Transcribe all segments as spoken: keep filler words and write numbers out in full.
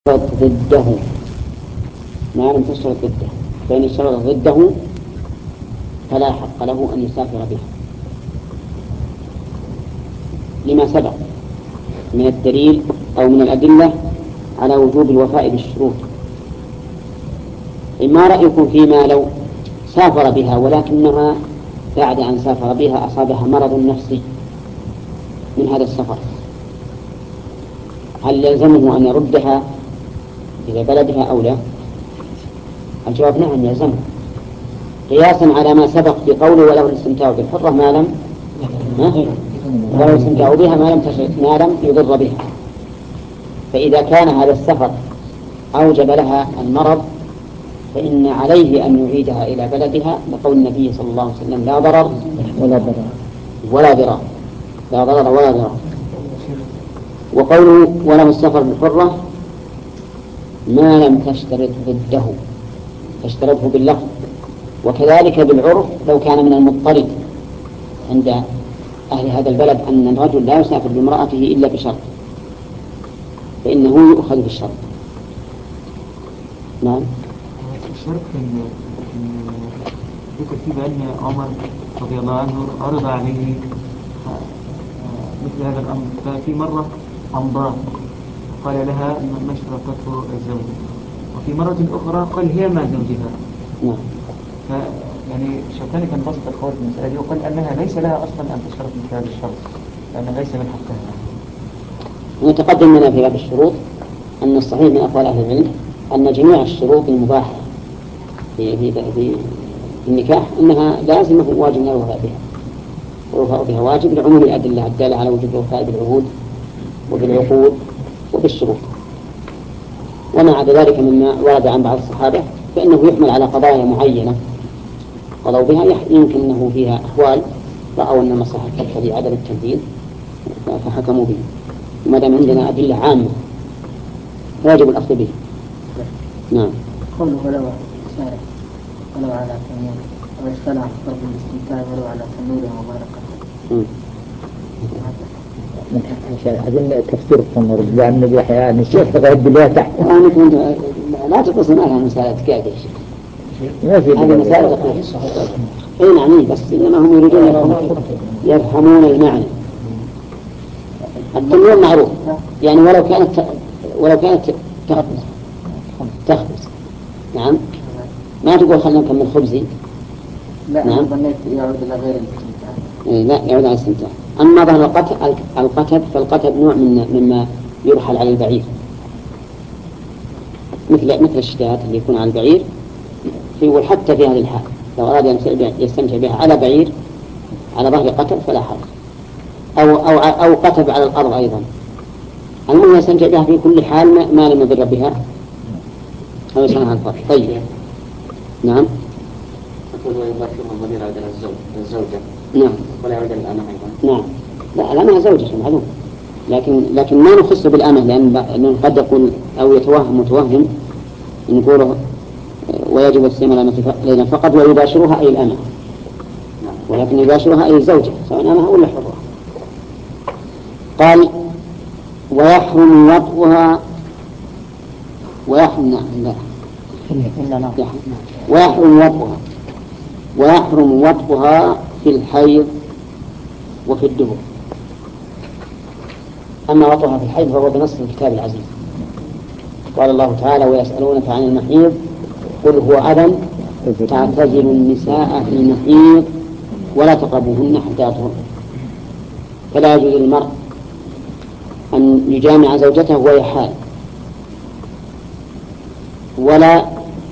ضده ما لم تشترط ضده، فإن اشترط ضده فلا حق له أن يسافر بها لما سبق من الدليل أو من الأدلة على وجوب الوفاء بالشروط. ما رأيكم فيما لو سافر بها ولكنها بعد أن سافر بها أصابها مرض نفسي من هذا السفر، هل يلزمه أن يردها إلى بلدها أو لا؟ الجواب نعم يلزمه، قياسا على ما سبق في قوله وله الاستمتاع بالحرة ما لم وله الاستمتاع بها ما لم ما لم يضر بها. فإذا كان هذا السفر أوجب لها المرض فإن عليه أن يعيدها إلى بلدها لقول النبي صلى الله عليه وسلم لا ضرر ولا ضرر ولا ضرار لا ضرر ولا ضرار. وقوله وله السفر بالحرة ما لم تشترط ضده، تشترطه باللفظ. وكذلك بالعرف لو كان من المضطرب عند أهل هذا البلد أن الرجل لا يسافر بامرأته إلا بشرط فإنه يؤخذ بالشرط. نعم. الشرط أن ذكر فيه بأن عمر رضي الله عنه عرض عليه مثل هذا الأمر، ففي مرة أمضاه قال لها ما اشترطته الزوج، وفي مرة أخرى قال هي مع زوجها. نعم. يعني الشوكاني كان بسط القول في المسألة دي وقال أنها ليس لها أصلا أن تشترط مثل هذا الشرط لأنه ليس من حقها. ونتقدم لنا في باب الشروط أن الصحيح من أقوال أهل العلم أن جميع الشروط المباحة في في في النكاح أنها لازمة واجب الوفاء بها، والوفاء بها واجب لعموم الأدلة الدالة على وجوب الوفاء بالعهود وبالعقود وبالشروط. وما عدا ذلك مما ورد عن بعض الصحابة فإنه يحمل على قضايا معينة قضوا بها يمكن أنه فيها أحوال رأوا أن المصلحة تقتضي عدم التنفيذ فحكموا به. وما دام عندنا أدلة عامة فيجب الأخذ به. نعم. قوله ولو سارع ولو على تنور واشتلع فرض الاستمتاع ولو على تنور ومباركة. أظن تفسير التنور لأن الأحيان الشيخ تغيب بالله تحت. أنا كنت لا تقص معها مسألة كاد يا شيخ. هذه مسألة أي نعم، بس إنما هم يريدون يفهمون المعنى. التنور معروف يعني ولو كانت ولو كانت تخبز تخبز نعم، ما تقول خلنا نكمل خبزي. لا نعم. ظنيت يعود إلى غير الاستمتاع. لا يعود على الاستمتاع. أما ظهر القتب القتب فالقتب نوع من مما يرحل على البعير مثل مثل الشتات اللي يكون على البعير في حتى في هذه الحال لو أراد أن يستمتع بها على بعير على ظهر قتب فلا حرج، أو أو أو قتب على الأرض أيضا. المهم يستمتع بها في كل حال ما لم يضر بها أو يصنعها الفرق. طيب. نعم. أقول ويباشرها الضمير على الزوج الزوجة. نعم. ولا يعود الأمة أيضا. نعم. لا الأمة زوجة معلوم، لكن لكن ما نخص بالأمة لأن قد يقول أو يتوهم متوهم نقوله ويجب الصيام لنا فقط ويباشرها أي الأمة، ولكن يباشرها أي الزوجة سواء أمها ولا حرة. قال ويحرم وطئها ويحرم لا ويحرم وطئها ويحرم وطئها في الحيض وفي الدبر. أما وطئها في الحيض فهو بنص الكتاب العزيز. قال الله تعالى ويسألونك عن المحيض قل هو أذى فاعتزلوا النساء في المحيض ولا تقربوهن حتى يطهرن. فلا يجوز للمرء أن يجامع زوجته وهي حائض ولا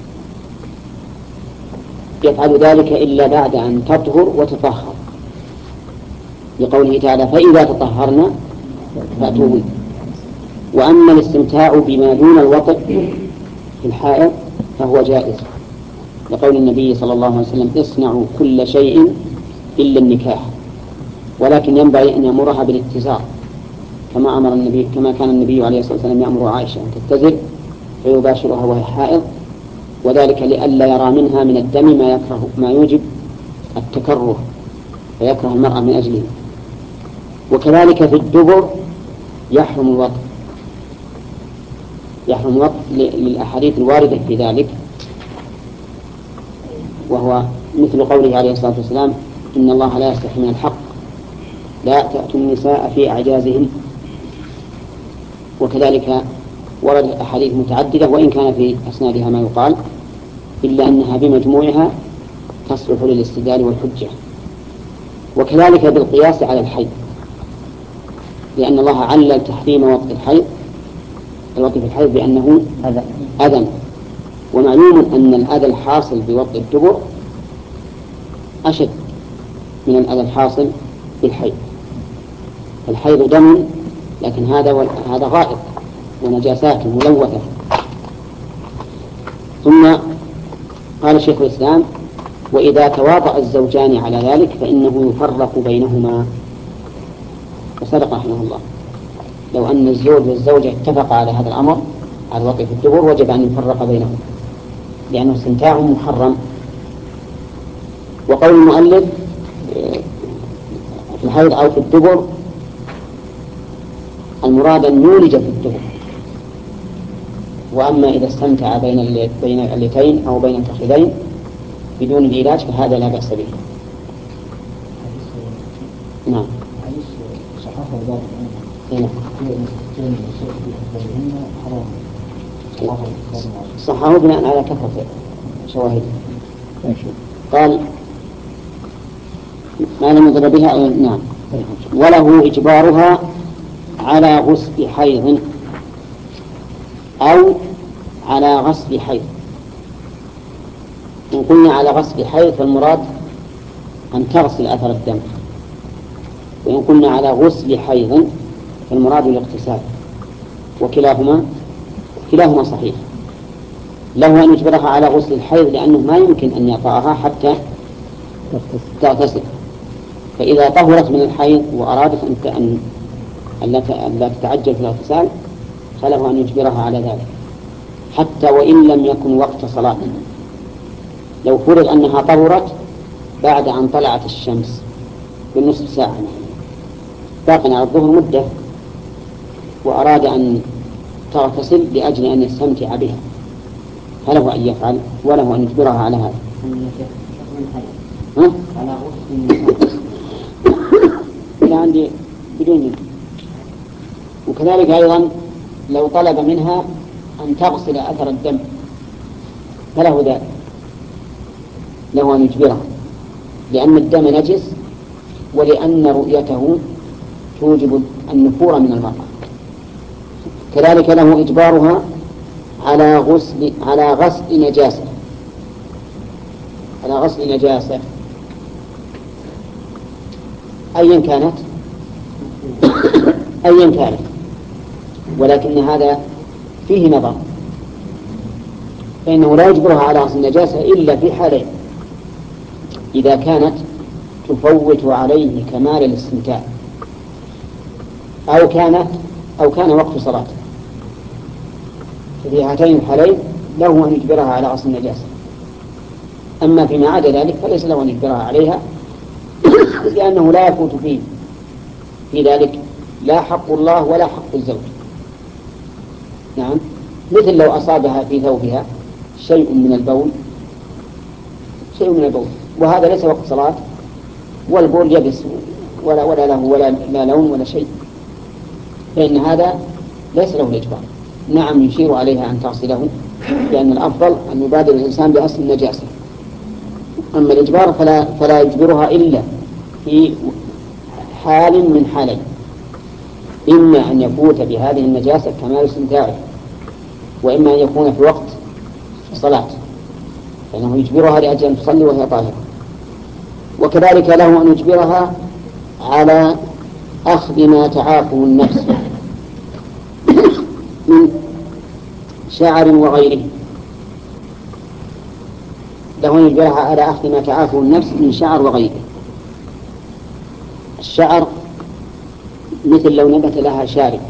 يفعل ذلك إلا بعد أن تطهر وتطهر لقوله تعالى فإذا تطهرنا فأتوا به. وأما الاستمتاع بما دون الوطئ في الحائض فهو جائز لقول النبي صلى الله عليه وسلم اصنعوا كل شيء إلا النكاح، ولكن ينبغي أن يأمرها بالاتزار كما أمر النبي كما كان النبي عليه الصلاة والسلام يأمر عائشة أن تتزر فيباشرها وهي حائض، وذلك لئلا يرى منها من الدم ما يكره ما يوجب التكره فيكره المرأة من أجله. وكذلك في الدبر يحرم الوطئ يحرم الوطء للأحاديث الواردة في ذلك، وهو مثل قوله عليه الصلاة والسلام: إن الله لا يستحي من الحق، لا تأتوا النساء في أعجازهن. وكذلك ورد أحاديث متعددة وإن كان في أسنادها ما يقال، إلا أنها بمجموعها تصلح للاستدلال والحجة. وكذلك بالقياس على الحيض، لأن الله علل تحريم وطء الحيض الوطء في الحيض بأنه أذى، ومعلوم أن الأذى الحاصل بوطء الدبر أشد من الأذى الحاصل بالحيض. الحيض دم، لكن هذا هذا غائط ونجاسات ملوثة. ثم قال شيخ الإسلام: وإذا تواطأ الزوجان على ذلك فإنه يفرق بينهما. وصدق رحمه الله، لو أن الزوج والزوجة اتفقا على هذا الأمر على الوطء في الدبر وجب أن يفرق بينهما، لأنه استمتاع محرم. وقول المؤلف في الحيض أو في الدبر المراد أن يولج في الدبر، وأما إذا استمتع بين بين اللتين أو بين الفخذين بدون العلاج فهذا لا بأس به. نعم. صححه بناء على كثرة شواهد. قال: ما لم يضر بها. نعم. وله إجبارها على غسل حيض أو على غسل حيض. إن قلنا على غسل حيض فالمراد أن تغسل أثر الدم، وإن قلنا على غسل حيض فالمراد الاغتسال، وكلاهما كلاهما صحيح. له أن يجبرها على غسل الحيض لأنه ما يمكن أن يطأها حتى تغتسل، فإذا طهرت من الحيض وأرادت أن أن لا تتعجل في الاغتسال فله أن يجبرها على ذلك حتى وإن لم يكن وقت صلاة. لو فرض أنها طهرت بعد أن طلعت الشمس بالنصف ساعة، باقي على الظهر مدة، وأراد أن تغتسل لأجل أن يستمتع بها، فله أن يفعل وله أن يجبرها على هذا. ها؟ على غسل عندي بدون منه. وكذلك أيضا لو طلب منها أن تغسل أثر الدم فله ذلك، له أن يجبرها، لأن الدم نجس ولأن رؤيته توجب النفور من المرأة. كذلك له إجبارها على غسل على غسل نجاسة على غسل نجاسة أيا كانت أيا كانت ولكن هذا فيه نظر، فإنه لا يجبرها على غسل النجاسة إلا في حالين: إذا كانت تفوت عليه كمال الاستمتاع، أو كانت أو كان وقت صلاة. في هاتين الحالين له أن يجبرها على غسل النجاسة. أما فيما عدا ذلك فليس له أن يجبرها عليها، لأنه لا يفوت فيه في ذلك لا حق الله ولا حق الزوج. نعم، مثل لو أصابها في ثوبها شيء من البول شيء من البول وهذا ليس وقت صلاة، والبول يبس ولا ولا له ولا لا لون ولا شيء، فإن هذا ليس له الإجبار. نعم، يشير عليها أن تغسله، لأن الأفضل أن يبادر الإنسان بغسل النجاسة. أما الإجبار فلا فلا يجبرها إلا في حال من حالين: إما أن يفوت بهذه النجاسة كمال استمتاعه، وإما أن يكون في وقت صلاة، فإنه يجبرها لأجل أن تصلي وهي طاهرة. وكذلك له أن يجبرها على أخذ ما تعافه النفس من شعر وغيره. له أن يجبرها على أخذ ما تعافه النفس من شعر وغيره. الشعر مثل لو نبت لها شارب،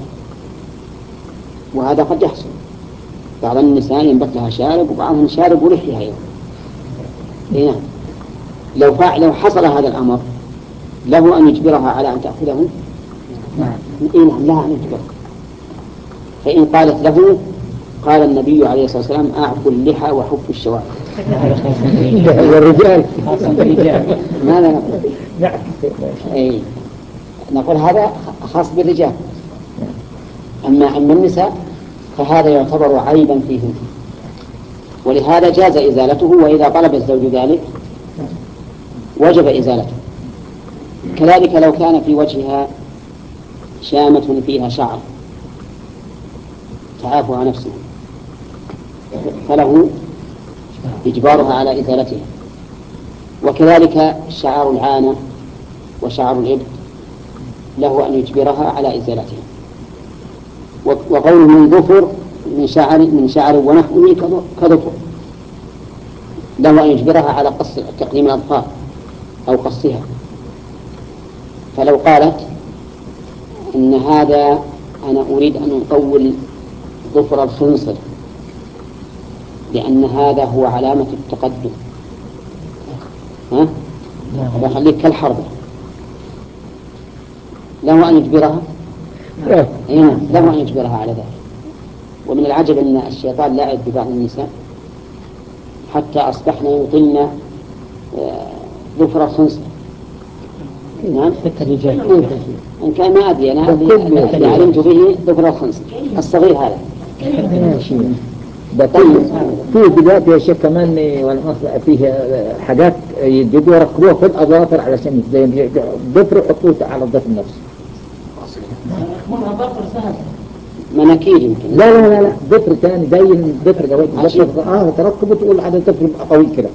وهذا قد يحصل، بعض النساء ينبت لها شارب وبعضهم شارب ولحيها أيضا. نعم، لو فعل لو حصل هذا الأمر له أن يجبرها على أن تأخذه. نعم، لها أن يجبرها. فإن قالت له قال النبي عليه الصلاة والسلام أعفوا اللحى وحفوا الشوارب. والرجال ماذا نقول؟ أي نقول هذا خاص بالرجال، أما أما النساء فهذا يعتبر عيبا فيهم، ولهذا جاز إزالته، وإذا طلب الزوج ذلك وجب إزالته. كذلك لو كان في وجهها شامة فيها شعر تعافى عن نفسه فله إجبارها على إزالتها. وكذلك شعر العانة وشعر الإبط له أن يجبرها على إزالتها. وقوله من ظفر من شعر من شعر ونحوه كظفر له أن يجبرها على قص تقليم الأظفار أو قصها. فلو قالت إن هذا أنا أريد أن أطول ظفر الخنصر لأن هذا هو علامة التقدم، ها؟ بخليك كالحربة، له أن يجبرها؟ إيه، له أن يجبرها على ذلك. ومن العجب أن الشيطان لاعب ببعض النساء حتى أصبحن يطلن ظفر الخنصر. نعم إن كان ما أدري أنا اللي علمت به ظفر الخنصر الصغير هذا. فيه دلوقتي يا شيخ كمان فيه حاجات يجيبوا يركبوها في الأظافر علشان زي ضفر يحطوه على الضفر نفسه. مناكير يمكن. لا لا لا لا ضفر ثاني زي الضفر جوات ضفر اه تركبه تقول على الضفر يبقى طويل كده.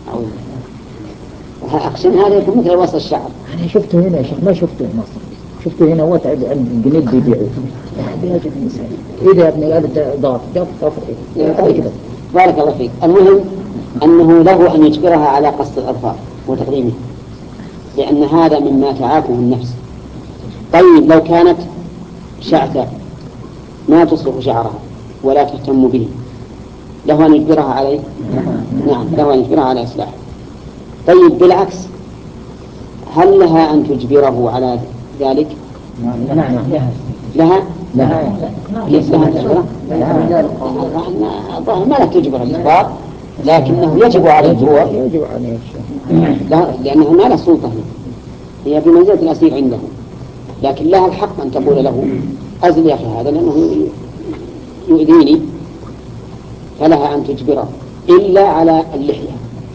أقسم هذا يكون مثل وسط الشعر. أنا شفته هنا يا شيخ ما شفته في مصر، شفته هنا وتعب عند الجنيد بيبيعوه. بيعجب الإنسان. إيه ده يا ابني هذا ضعف جاب ضفر إيه كده. بارك الله فيك. المهم أنه له أن يجبرها على قص الأظفار وتقديمه لأن هذا مما تعافه النفس. طيب لو كانت شعثة ما تصلح شعرها ولا تهتم به له أن يجبرها عليه؟ نعم له أن يجبرها على إصلاحه. طيب بالعكس هل لها أن تجبره على ذلك؟ نعم لها؟ لها ليس لها تجبره؟ الظاهر ما لا تجبر الإجبار لكنه يجب عليه هو يجب عليه لا لأنه ما له سلطة هي بمنزلة الأسير عنده، لكن لها الحق أن تقول له أزل يا أخي هذا لأنه يؤذيني، فلها أن تجبره إلا على اللحية.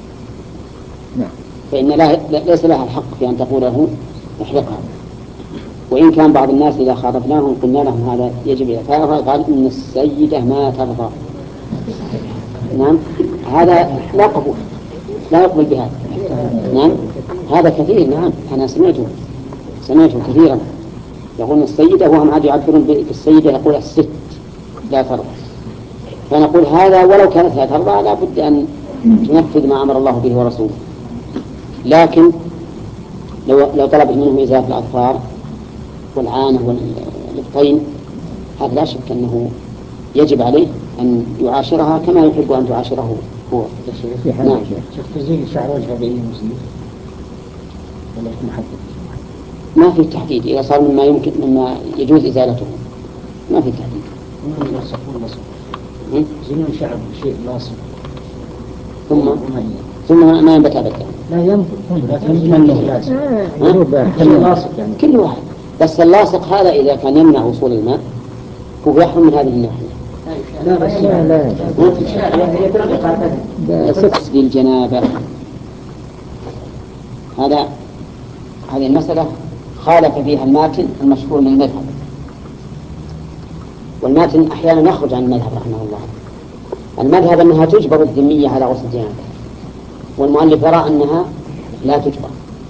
فإن لا ليس لها الحق في أن تقول له احرقها. وإن كان بعض الناس إذا خاطبناهم قلنا لهم هذا يجب إعفاؤها قال إن السيدة ما ترضى. نعم هذا لا قبول لا يقبل بهذا. نعم هذا كثير. نعم أنا سمعته سمعته كثيرا يقول السيدة وهم عاد يعبرون بالسيدة يقول الست لا ترضى. فنقول هذا ولو كانت لا ترضى لا بد أن تنفذ ما أمر الله به ورسوله. لكن لو لو طلب منهم إزالة الأظفار والعانة والإبطين هذا لا شك أنه يجب عليه أن يعاشرها كما يحب أن تعاشره هو. نعم. شوف تزيل شعر وجهه بأي مسلم ولا محدد؟ ما في تحديد. إذا صار مما يمكن مما يجوز إزالته ما في تحديد. من يصفون لصق زينون شعر شيء لاصق ثم ثم ما ينبت أبدا. لا ينبت لكن لازم شيء لاصق يعني كل واحد. بس اللاصق هذا إذا كان يمنع وصول الماء هو يحرم من هذه الناحية. لا بس لا لا يصف للجنابة. هذا هذه المسألة خالف فيها الماتن المشهور من المذهب، والماتن أحيانا يخرج عن المذهب رحمه الله. المذهب أنها تجبر الذمية على غسل الجنابة، والمؤلف يرى أنها لا تجبر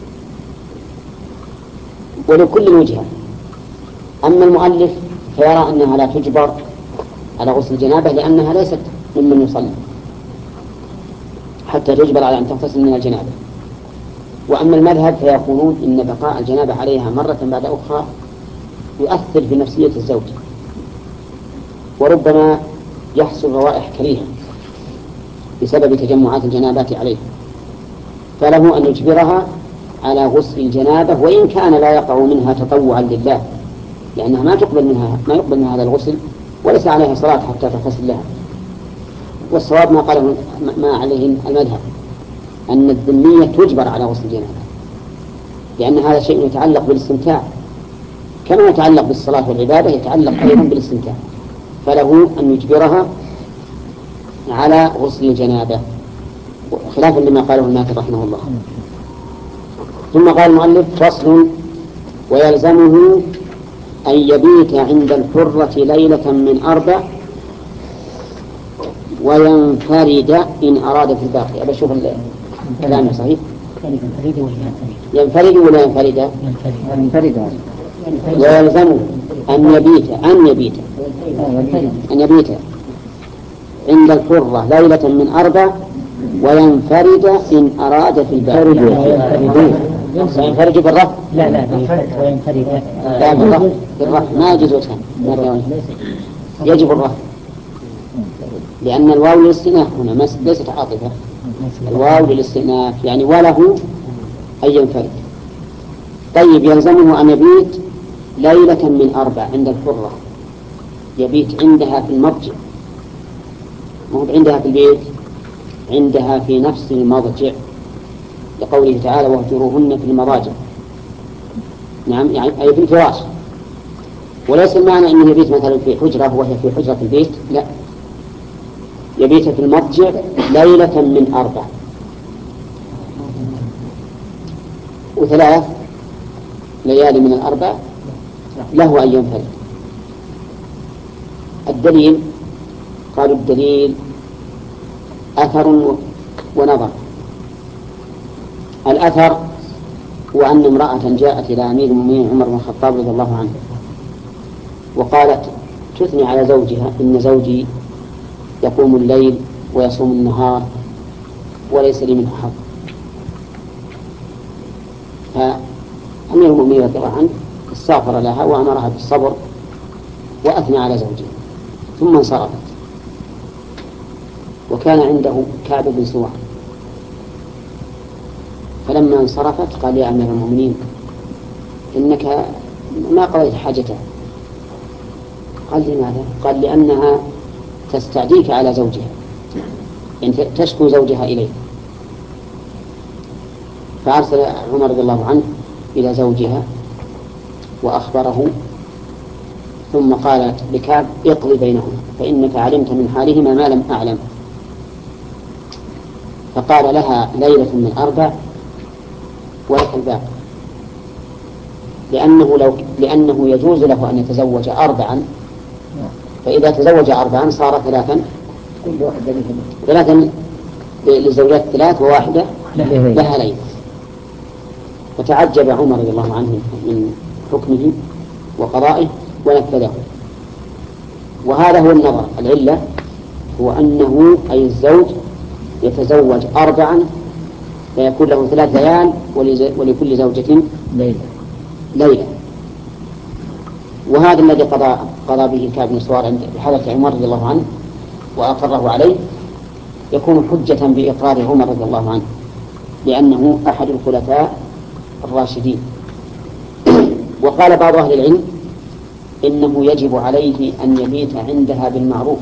ولكل وجهة. أما المؤلف فيرى أنها لا تجبر على غسل الجنابة لأنها ليست ممن يصلي حتى تجبر على أن تغتسل من الجنابة. وأما المذهب فيقولون إن بقاء الجنابة عليها مرة بعد أخرى يؤثر في نفسية الزوج وربما يحصل روائح كريهة بسبب تجمعات الجنابات عليه، فله أن يجبرها على غسل الجنابة وإن كان لا يقع منها تطوعا لله، لأنها ما تقبل منها ما يقبل من هذا الغسل وليس عليها صلاة حتى تغتسل لها. والصواب ما قاله ما عليه المذهب أن الذمية تجبر على غسل الجنابة، لأن هذا شيء يتعلق بالاستمتاع كما يتعلق بالصلاة والعبادة، يتعلق أيضا بالاستمتاع، فله أن يجبرها على غسل الجنابة، خلافا لما قاله الماتري رحمه الله. ثم قال المؤلف: فصل: ويلزمه أن يبيت عند الحرة ليلة من أربع وينفرد إن أراد في الباقي. أبى أشوف الكلام صحيح. ينفرد ولا ينفرد؟ ينفرد. ويلزمه أن يبيت أن يبيت أن يبيت عند الحرة ليلة من أربع وينفرد إن أراد في الباقي. ينفرد بالرفع؟ لا لا وينفرد لا بالرفع، بالرفع ما يجوز وجهان، يجب الرفع، لأن الواو للاستئناف هنا ليست عاطفة، الواو للاستئناف يعني وله أن ينفرد. طيب، يلزمه أن يبيت ليلة من أربع عند الحرة، يبيت عندها في المضجع، مو عندها في البيت، عندها في نفس المضجع، لقوله تعالى: واهجروهن في المضاجع. نعم، يعني أي في الفراش. وليس المعنى أنه يبيت مثلا في حجرة وهي في حجرة البيت، لا، يبيت في المضجع ليلة من أربع وثلاث ليالي من الأربع له أن ينفرد. الدليل، قالوا الدليل أثر ونظر. الأثر هو أن امرأة جاءت إلى أمير المؤمنين عمر بن الخطاب رضي الله عنه وقالت تثني على زوجها: إن زوجي يقوم الليل ويصوم النهار وليس لي منه حظ. فأمير المؤمنين رضي الله عنه استغفر لها وأمرها بالصبر وأثنى على زوجها، ثم انصرفت. وكان عنده كعب بن سواع، فلما انصرفت قال: يا أمير المؤمنين، إنك ما قضيت حاجتها. قال: لماذا؟ قال: لأنها تستعديك على زوجها، يعني تشكو زوجها إليه. فأرسل عمر رضي الله عنه إلى زوجها وأخبره، ثم قالت لكعب: اقضي بينهم فإنك علمت من حالهما ما لم أعلم. فقال لها: ليلة من أربع ولك الباقي، لأنه, لو لأنه يجوز له أن يتزوج أربعا، فإذا تزوج أربعا صار ثلاثا ثلاثا للزوجات ثلاث وواحدة لها ليلة. فتعجب عمر رضي الله عنه من حكمه وقضائه ونفذه. وهذا هو النظر. العلة هو أنه أي الزوج يتزوج أربعا فيكون له ثلاث ليال ولكل زوجة ليلة ليلة. وهذا الذي قضى قضى به كعب بن سوار عند حضرة عمر رضي الله عنه وأقره عليه يكون حجة بإقرار عمر رضي الله عنه، لأنه أحد الخلفاء الراشدين. وقال بعض أهل العلم إنه يجب عليه أن يبيت عندها بالمعروف،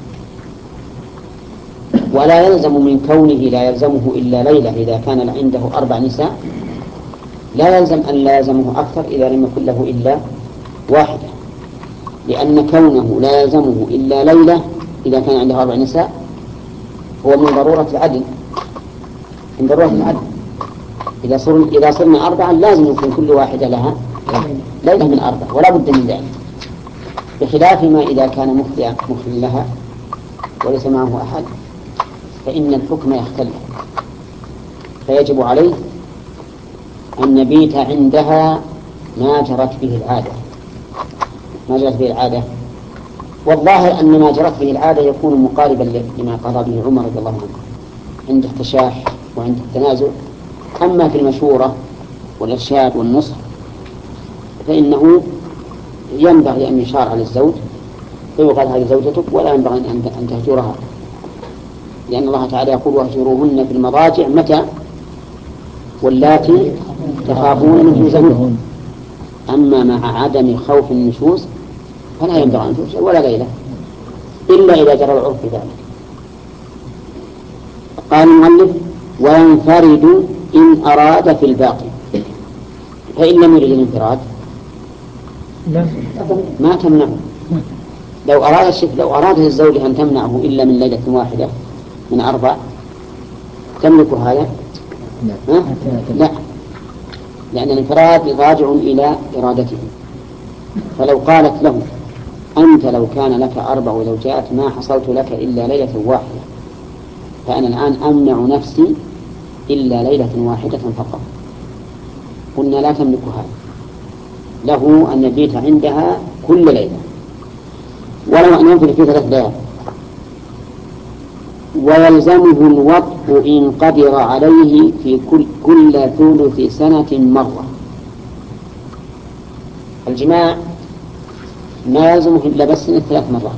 ولا يلزم من كونه لا يلزمه إلا ليلة إذا كان عنده أربع نساء، لا يلزم أن لا يلزمه أكثر إذا لم يكن له إلا واحدة، لأن كونه لا يلزمه إلا ليلة إذا كان عنده أربع نساء هو من ضرورة العدل، من ضرورة العدل. إذا صرنا إذا صرنا أربعا لازم يكون كل واحدة لها ليلة من أربع، ولا بد من ذلك، بخلاف ما إذا كان مخليا مخل لها وليس معه أحد فإن الحكم يختلف، فيجب عليه أن يبيت عندها ما جرت به العادة ما جرت به العادة والظاهر أن ما جرت به العادة يكون مقاربا لما قضى به عمر رضي الله عنه عند التشاح وعند التنازع. أما في المشورة والإرشاد والنصح فإنه ينبغي أن يشار على الزوج فيقال هذه زوجتك ولا ينبغي أن تهجرها، لأن الله تعالى يقول: واهجروهن في المضاجع متى؟ واللاتي تخافون نشوزهن. أما مع عدم خوف النشوز فلا ينبغي أن تهجر ولا ليلة. إلا إذا جرى العرف ذلك. قال المؤلف وينفرد إن أراد في الباقي، فإن لم يرد الانفراد ما تمنعه. لو أراد الشيخ لو أراد الزوج أن تمنعه إلا من ليلة واحدة من أربع تملك هذا؟ لا. لا، لأن الانفراد راجع إلى إرادته. فلو قالت له أنت لو كان لك أربع زوجات ما حصلت لك إلا ليلة واحدة، فأنا الآن أمنع نفسي إلا ليلة واحدة فقط، قلنا لا تملك هذا، له أن يبيت عندها كل ليلة ولو أن ينفذ في ثلاث ليال. ويلزمه الوطء إن قدر عليه في كل, كل ثلث سنة مرة. الجماع ما يلزمه إلا بس ثلاث مرات،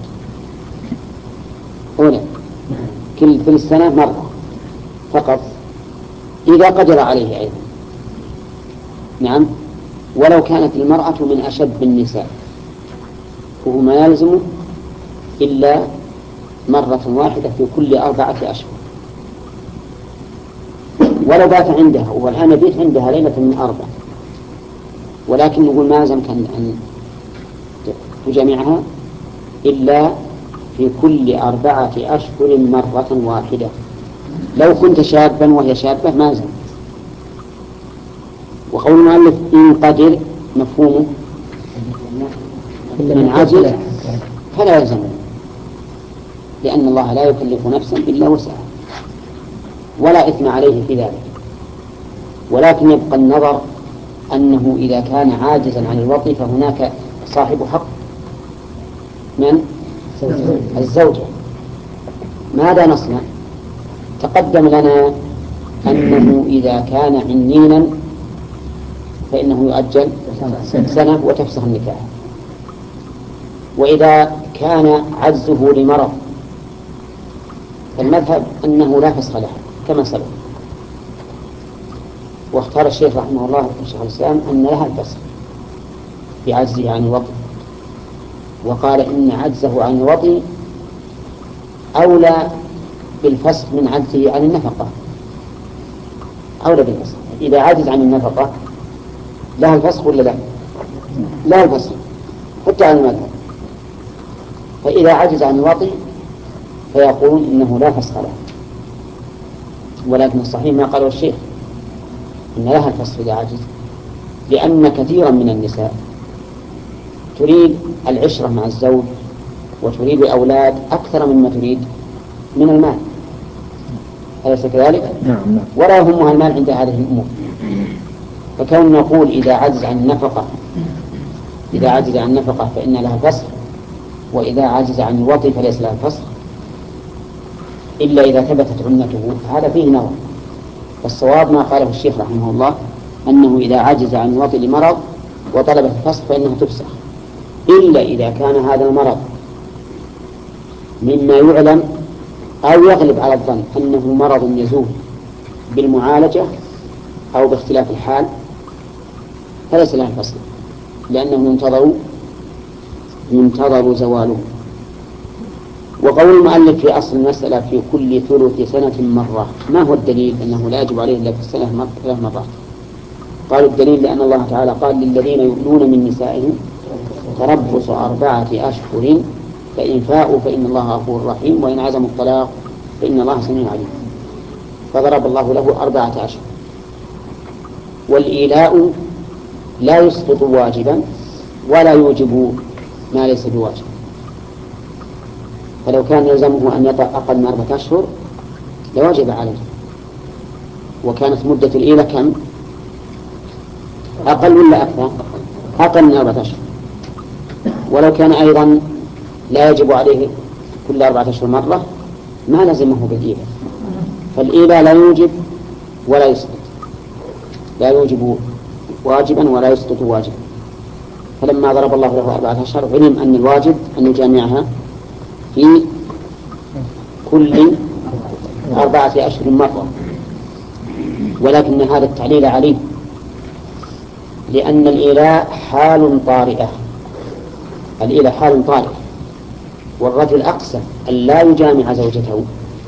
أولا كل ثلث سنة مرة فقط إذا قدر عليه أيضا. نعم، ولو كانت المرأة من أشب النساء وهو ما يلزمه إلا مرة واحدة في كل أربعة أشهر. ولو بات عندها، والآن يبيت عندها ليلة من أربع، ولكن نقول ما يلزمك أن تجمعها إلا في كل أربعة أشهر مرة واحدة. لو كنت شابا وهي شابة ما يلزم. وقول المؤلف إن قدر مفهومه من عجز فلا يلزم، لأن الله لا يكلف نفسا إلا وسعها ولا إثم عليه في ذلك. ولكن يبقى النظر أنه إذا كان عاجزا عن الوطء فهناك صاحب حق من الزوجة. ماذا نصنع؟ تقدم لنا أنه إذا كان عنينا فإنه يؤجل سنة وتفسخ النكاح، وإذا كان عجزه لمرض فالمذهب أنه لا فسخ له كما سبق. واختار الشيخ رحمه الله شيخ الإسلام أن لها الفسخ بعجزه عن الوطء، وقال إن عجزه عن الوطء أولى بالفسخ من عجزه عن النفقة، أولى بالفسخ. إذا عجز عن النفقة لها الفسخ ولا لا؟ لا الفسخ حتى عن المذهب. فإذا عجز عن الوطء فيقول إنه لا فسخ له. ولكن الصحيح ما قاله الشيخ إن لها الفسخ إذا عجز، لأن كثيرا من النساء تريد العشرة مع الزوج وتريد الأولاد أكثر مما تريد من المال، أليس كذلك؟ نعم. ولا يهمها المال عند هذه الأمور. فكون نقول إذا عجز عن النفقة إذا عجز عن النفقة فإن لها فسخ، وإذا عجز عن الوطء فليس لها فسخ إلا إذا ثبتت عنته، هذا فيه نظر. والصواب ما قاله الشيخ رحمه الله أنه إذا عجز عن الوطء لمرض وطلب الفسخ فإنها تفسخ، إلا إذا كان هذا المرض مما يعلم أو يغلب على الظن أنه مرض يزول بالمعالجة أو باختلاف الحال فليس لها الفسخ، لأنه ينتظر ينتظر زواله. وقول المؤلف في أصل المسألة في كل ثلث سنة مرة، ما هو الدليل أنه لا يجب عليه إلا في السنة ثلاث مرات؟ قالوا الدليل لأن الله تعالى قال للذين يؤلون من نسائهم تربص أربعة أشهر فإن فاءوا فإن الله غفور رحيم وإن عزموا الطلاق فإن الله سميع عليم، فضرب الله له أربعة أشهر. والإيلاء لا يسقط واجبا ولا يوجب ما ليس بواجب، فلو كان يلزمه أن يطأ أقل من أربعة أشهر لوجب عليه. وكانت مدة الإيلة كم؟ أقل ولا أكثر؟ أقل من أربعة أشهر. ولو كان أيضا لا يجب عليه كل أربعة أشهر مرة ما لزمه بالإيلة. فالإيلة لا يوجب ولا يسقط، لا يوجب واجبا ولا يسقط واجبا. فلما ضرب الله له أربعة أشهر علم أن الواجب أن يجامعها في كل أربعة أشهر مرة. ولكن هذا التعليل عليه لأن الإيلاء حال طارئة، الإيلاء حال طارئة، والرجل أقسم أن لا يجامع زوجته،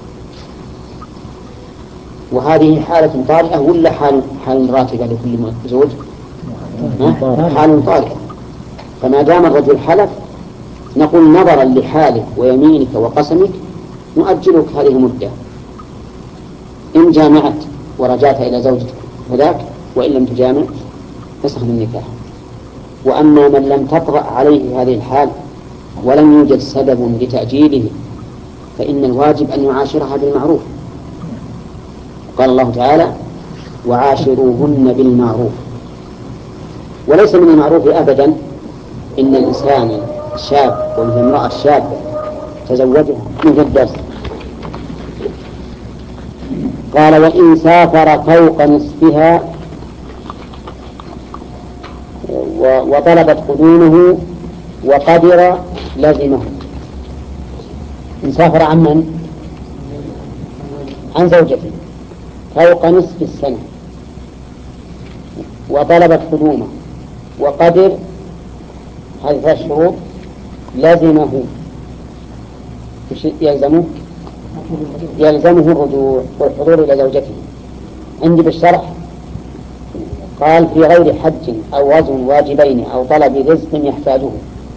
وهذه حالة طارئة ولا حال حال راتبة لكل زوج؟ حال طارئة. فما دام الرجل حلف نقول نظرا لحالك ويمينك وقسمك نؤجلك هذه المدة، إن جامعت ورجعت إلى زوجتك فذاك، وإن لم تجامع فسخ النكاح. وأما من لم تطرأ عليه هذه الحال ولم يوجد سبب لتأجيله فإن الواجب أن يعاشرها بالمعروف. قال الله تعالى وعاشروهن بالمعروف. وليس من المعروف أبدا إن الإنسان الشاب ومن امرأة شابة تزوجها من الدرس. قال وإن سافر فوق نصفها وطلبت قدومه وقدر لزمه. إن سافر عن من؟ عن زوجته فوق نصف السنة وطلبت قدومه وقدر هذه الشروط لزمه. يلزمه يلزمه الرجوع والحضور إلى زوجته. عندي بالشرح قال في غير حج أو غزو واجبين أو طلب رزق يحتاجه،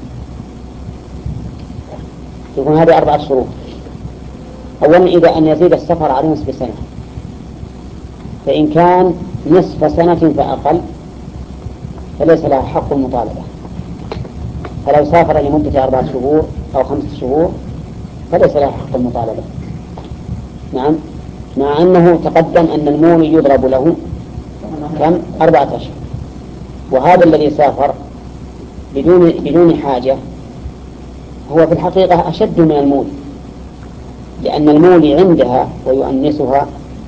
يكون هذه أربعة شروط. أولا إذا أن يزيد السفر على نصف سنة، فإن كان نصف سنة فأقل فليس لها حق المطالبة، فلو سافر لمدة أربعة شهور أو خمسة شهور فليس لها حق المطالبة. نعم، مع أنه تقدم أن المولي يضرب له كم؟ أربعة أشهر. وهذا الذي سافر بدون بدون حاجة هو في الحقيقة أشد من المولي، لأن المولي عندها ويؤنسها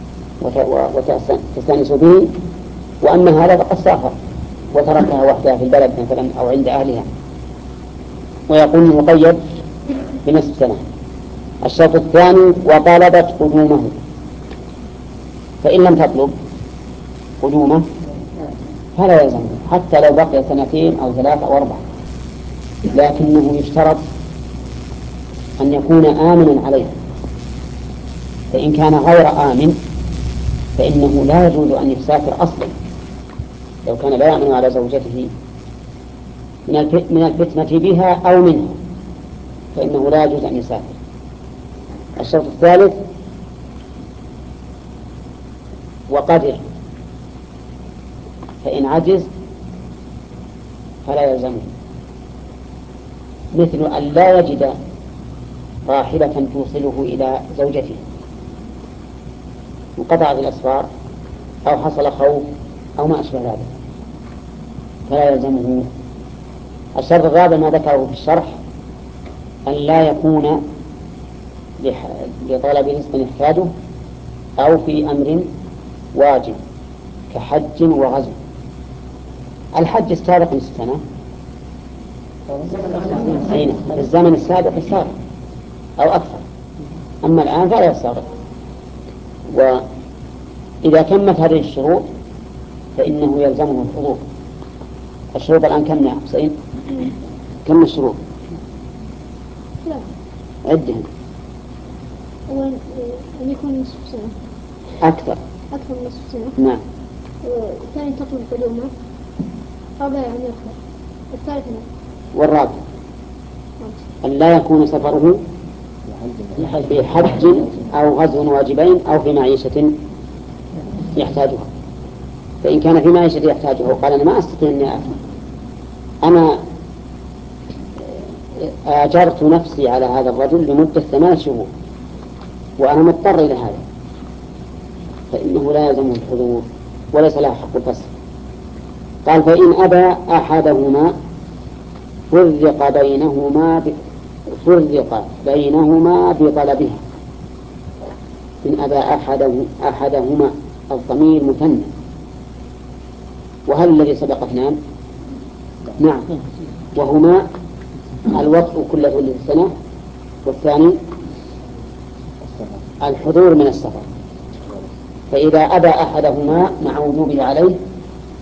وتستأنس به، وأما هذا فقد سافر وتركها وحدها في البلد مثلا أو عند أهلها، ويكون مقيد بنصف سنة. الشرط الثاني وطلبت قدومه، فإن لم تطلب قدومه فلا يلزمه حتى لو بقي سنتين أو ثلاث أو أربع، لكنه يشترط أن يكون آمنا عليه. فإن كان غير آمن فإنه لا يجوز أن يسافر أصلا. لو كان لا يأمن على زوجته من الفتنة بها أو منها فإنه لا يجوز أن يسافر. الشرط الثالث وقدر، فإن عجز فلا يلزمه، مثل أن لا يجد راحلة توصله إلى زوجته، انقطعت الأسفار أو حصل خوف أو ما أشبه ذلك فلا يلزمه. الشرط الرابع ما ذكره في الشرح أن لا يكون لطلب رزق يحتاجه أو في أمر واجب كحج وغزو. الحج السابق نصف سنة في الزمن السابق السابق أو أكثر، أما الآن فلا يستغرق. وإذا تمت هذه الشروط فإنه يلزمه الحضور. الشروط الآن كم يا حسين؟ كم الشروط؟ عدهم. أولا أن يكون نصف سنة أكثر أكثر من نصف سنة. نعم. الثاني تطلب قدومه. الرابع أن يدخل. الثالث نعم. والرابع أن لا يكون سفره في حج أو غزو واجبين أو في معيشة يحتاجها. فإن كان في معيشة يحتاجها وقال أنا ما أستطيع أن أفهم، أنا آجرت نفسي على هذا الرجل لمدة ثمان شهور وأنا مضطر إلى هذا، فإنه لا يلزمه الحضور وليس له حق الفسخ. قال فإن أبى أحدهما فرق بينهما ب... فرق بينهما بطلبها. إن أبى أحده أحدهما الضمير مثنى، وهل الذي سبق اثنان؟ نعم، وهما الوطء كل ثلث سنة، والثاني الحضور من السفر. فإذا أبى أحدهما مع وجوبه عليه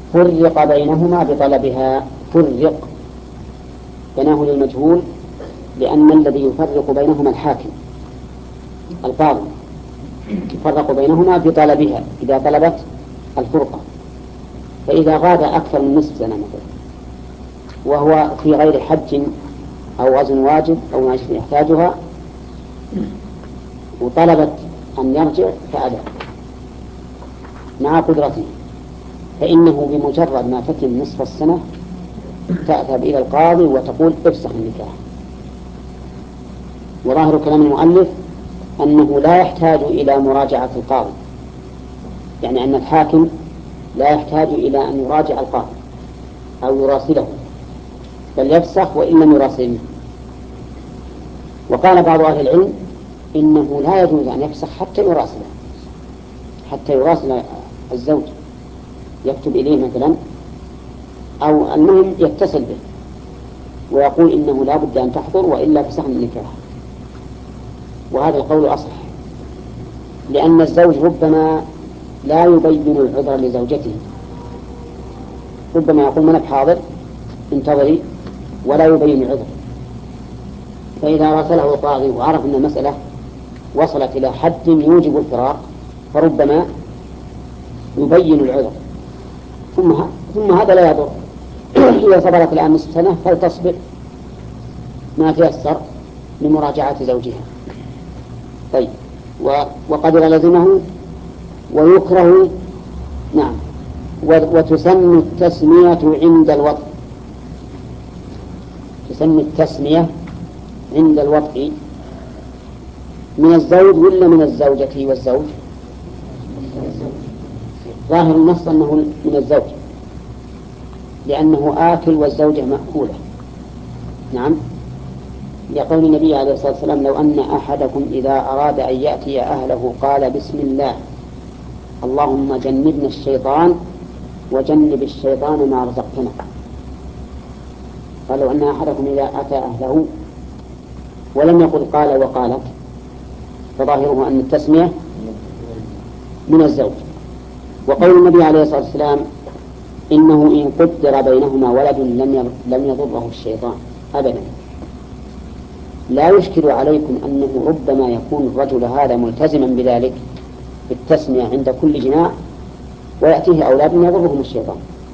فرق بينهما بطلبها. فرق بناه للمجهول لأن الذي يفرق بينهما الحاكم القاضي، يفرق بينهما في طلبها إذا طلبت الفرقة. فإذا غاب أكثر من نصف سنة مثلا وهو في غير حج أو غزو واجب أو معيشة يحتاجها وطلبت أن يرجع فأبى مع قدرته، فإنه بمجرد ما تتم نصف السنة تذهب إلى القاضي وتقول افسخ النكاح. وظاهر كلام المؤلف أنه لا يحتاج إلى مراجعة القاضي، يعني أن الحاكم لا يحتاج إلى أن يراجع القاضي أو يراسله، بل يفسخ وإن لم يراسله. وقال بعض أهل العلم إنه لا يجوز أن يفسخ حتى يراسله، حتى يراسل الزوج، يكتب إليه مثلا أو المهم يتصل به ويقول إنه لا بد أن تحضر وإلا فسخ النكاح. وهذا القول أصح، لأن الزوج ربما لا يبين العذر لزوجته، ربما يقول منك حاضر انتظري ولا يبين العذر، فإذا راسله القاضي وعرف أن المسألة وصلت إلى حد يوجب الفراق فربما يبين العذر، ثم ثم هذا لا يضر. إذا صبرت الآن نصف سنة فلتصبر ما تيسر لمراجعة زوجها. طيب، وقدر لزمه ويكره نعم وتسمى التسمية عند الوطء، تسمى التسمية عند الوطء من الزوج ولا من الزوجة والزوج؟ ظاهر النص أنه من الزوج لأنه آكل والزوجة مأكولة. نعم، لقول النبي عليه الصلاة والسلام لو أن أحدكم إذا أراد أن يأتي أهله قال بسم الله اللهم جنبنا الشيطان وجنب الشيطان ما رزقتنا. قال لو أن أحدكم إذا أتى أهله ولم يقل قال وقالت فظاهره أن التسمية من الزوج. وقول النبي عليه الصلاة والسلام إنه إن قدر بينهما ولد لم يضره الشيطان أبدا، لا يشكل عليكم أنه ربما يكون الرجل هذا ملتزما بذلك بالتسمية عند كل جماع ويأتيه أولاد يضرهم الشيطان.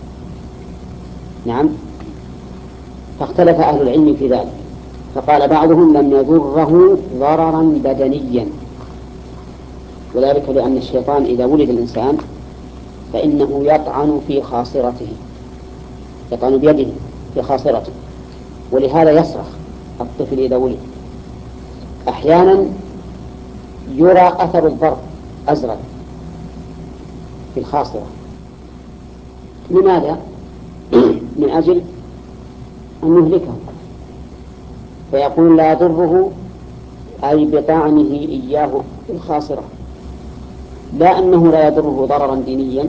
نعم، فاختلف أهل العلم في ذلك، فقال بعضهم لم يضره ضررا بدنيا، وذلك لأن الشيطان إذا ولد الإنسان فإنه يطعن في خاصرته، يطعن بيده في خاصرته، ولهذا يصرخ الطفل إذا ولد. أحيانا يرى أثر الضرب أزرق في الخاصرة. لماذا؟ من أجل أن يهلكه، فيقول لا يضره أي بطعنه إياه في الخاصرة، لا أنه لا يضره ضررا دينيا.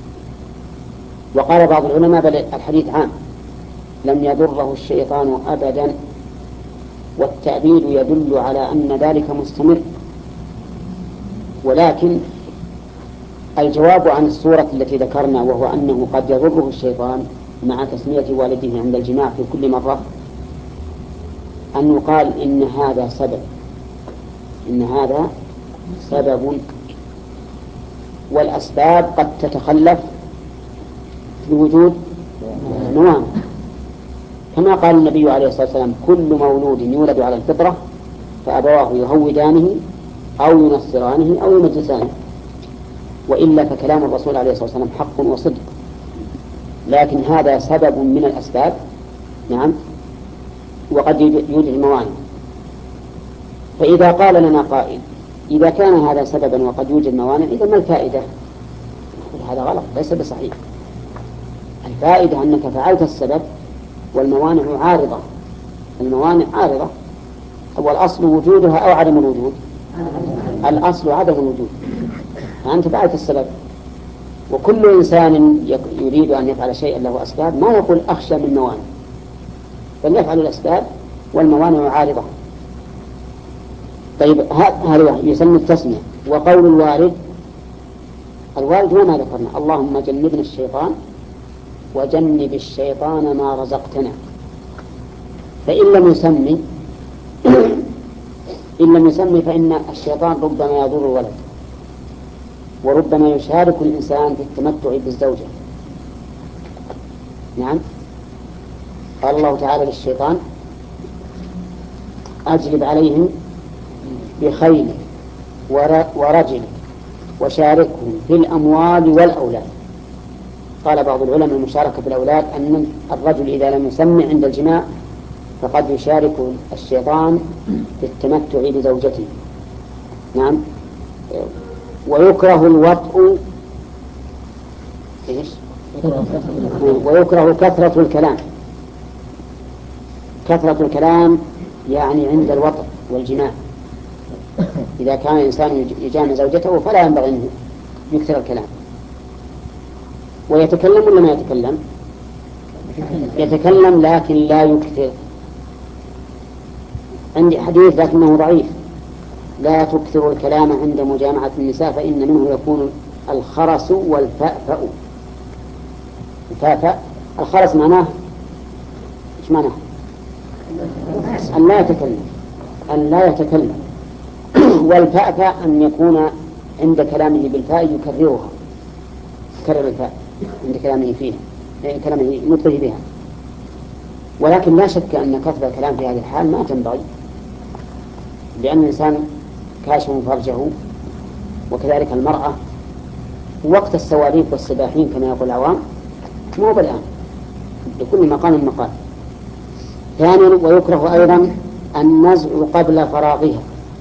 وقال بعض العلماء بل الحديث عام لم يضره الشيطان أبدا، والتأبيد يدل على أن ذلك مستمر. ولكن الجواب عن الصورة التي ذكرنا وهو أنه قد يضره الشيطان مع تسمية والده عند الجماع في كل مرة أن يقال إن هذا سبب، إن هذا سبب، والأسباب قد تتخلف في وجود موانع، كما قال النبي عليه الصلاة والسلام كل مولود يولد على الفطرة فأبواه يهودانه أو ينصرانه أو يمجسانه، وإلا فكلام الرسول عليه الصلاة والسلام حق وصدق، لكن هذا سبب من الأسباب. نعم، وقد يوجد موانع. فإذا قال لنا قائل إذا كان هذا سببا وقد يوجد موانع إذا ما الفائدة؟ هذا غلط، ليس بصحيح. الفائدة أنك فعلت السبب والموانع عارضة، الموانع عارضة، والأصل وجودها أو عدم الوجود؟ الأصل عدم الوجود، فأنت فعلت السبب. وكل إنسان يريد أن يفعل شيئا له أسباب ما يقول أخشى من موانع، بل يفعل الأسباب والموانع عارضة. طيب، هذا يسمى التسمية. وقول الوارد، الوارد هو ما ذكرنا اللهم جنبنا الشيطان وجنب الشيطان ما رزقتنا. فإن لم يسمي إن لم يسمي فإن الشيطان ربما يضر الولد، وربما يشارك الإنسان في التمتع بالزوجة. نعم، قال الله تعالى للشيطان: أجلب عليهم بخيل ورجل وشاركهم في الأموال والأولاد. قال بعض العلماء المشاركة في الأولاد أن الرجل إذا لم يسمع عند الجماع فقد يشارك الشيطان في التمتع بزوجته. نعم. ويكره الوطء إيش؟ ويكره كثرة الكلام. كثرة الكلام يعني عند الوطء والجماع، إذا كان الإنسان يجامع زوجته فلا ينبغي أن يكثر الكلام. ويتكلم ولا ما يتكلم؟ يتكلم لكن لا يكثر. عندي حديث لكنه ضعيف: لا تكثر الكلام عند مجامعة النساء فإن منه يكون الخرس والفأفأ. الفأفأ الخرس معناه إيش معناه؟ أن لا يتكلم، أن لا يتكلم. والفأفأ أن يكون عند كلامه بالفاء يكررها، يكرر الفاء عند كلامه فيها، كلامه نطقه بها. ولكن لا شك أن كثرة الكلام في هذه الحال ما تنبغي، لأن الإنسان كاشف فرجه، وكذلك المرأة وقت السواليف والسباحين كما يقول العوام، مو بالآن، لكل مقام مقال. ثانيا، ويكره أيضا النزع قبل فراغها،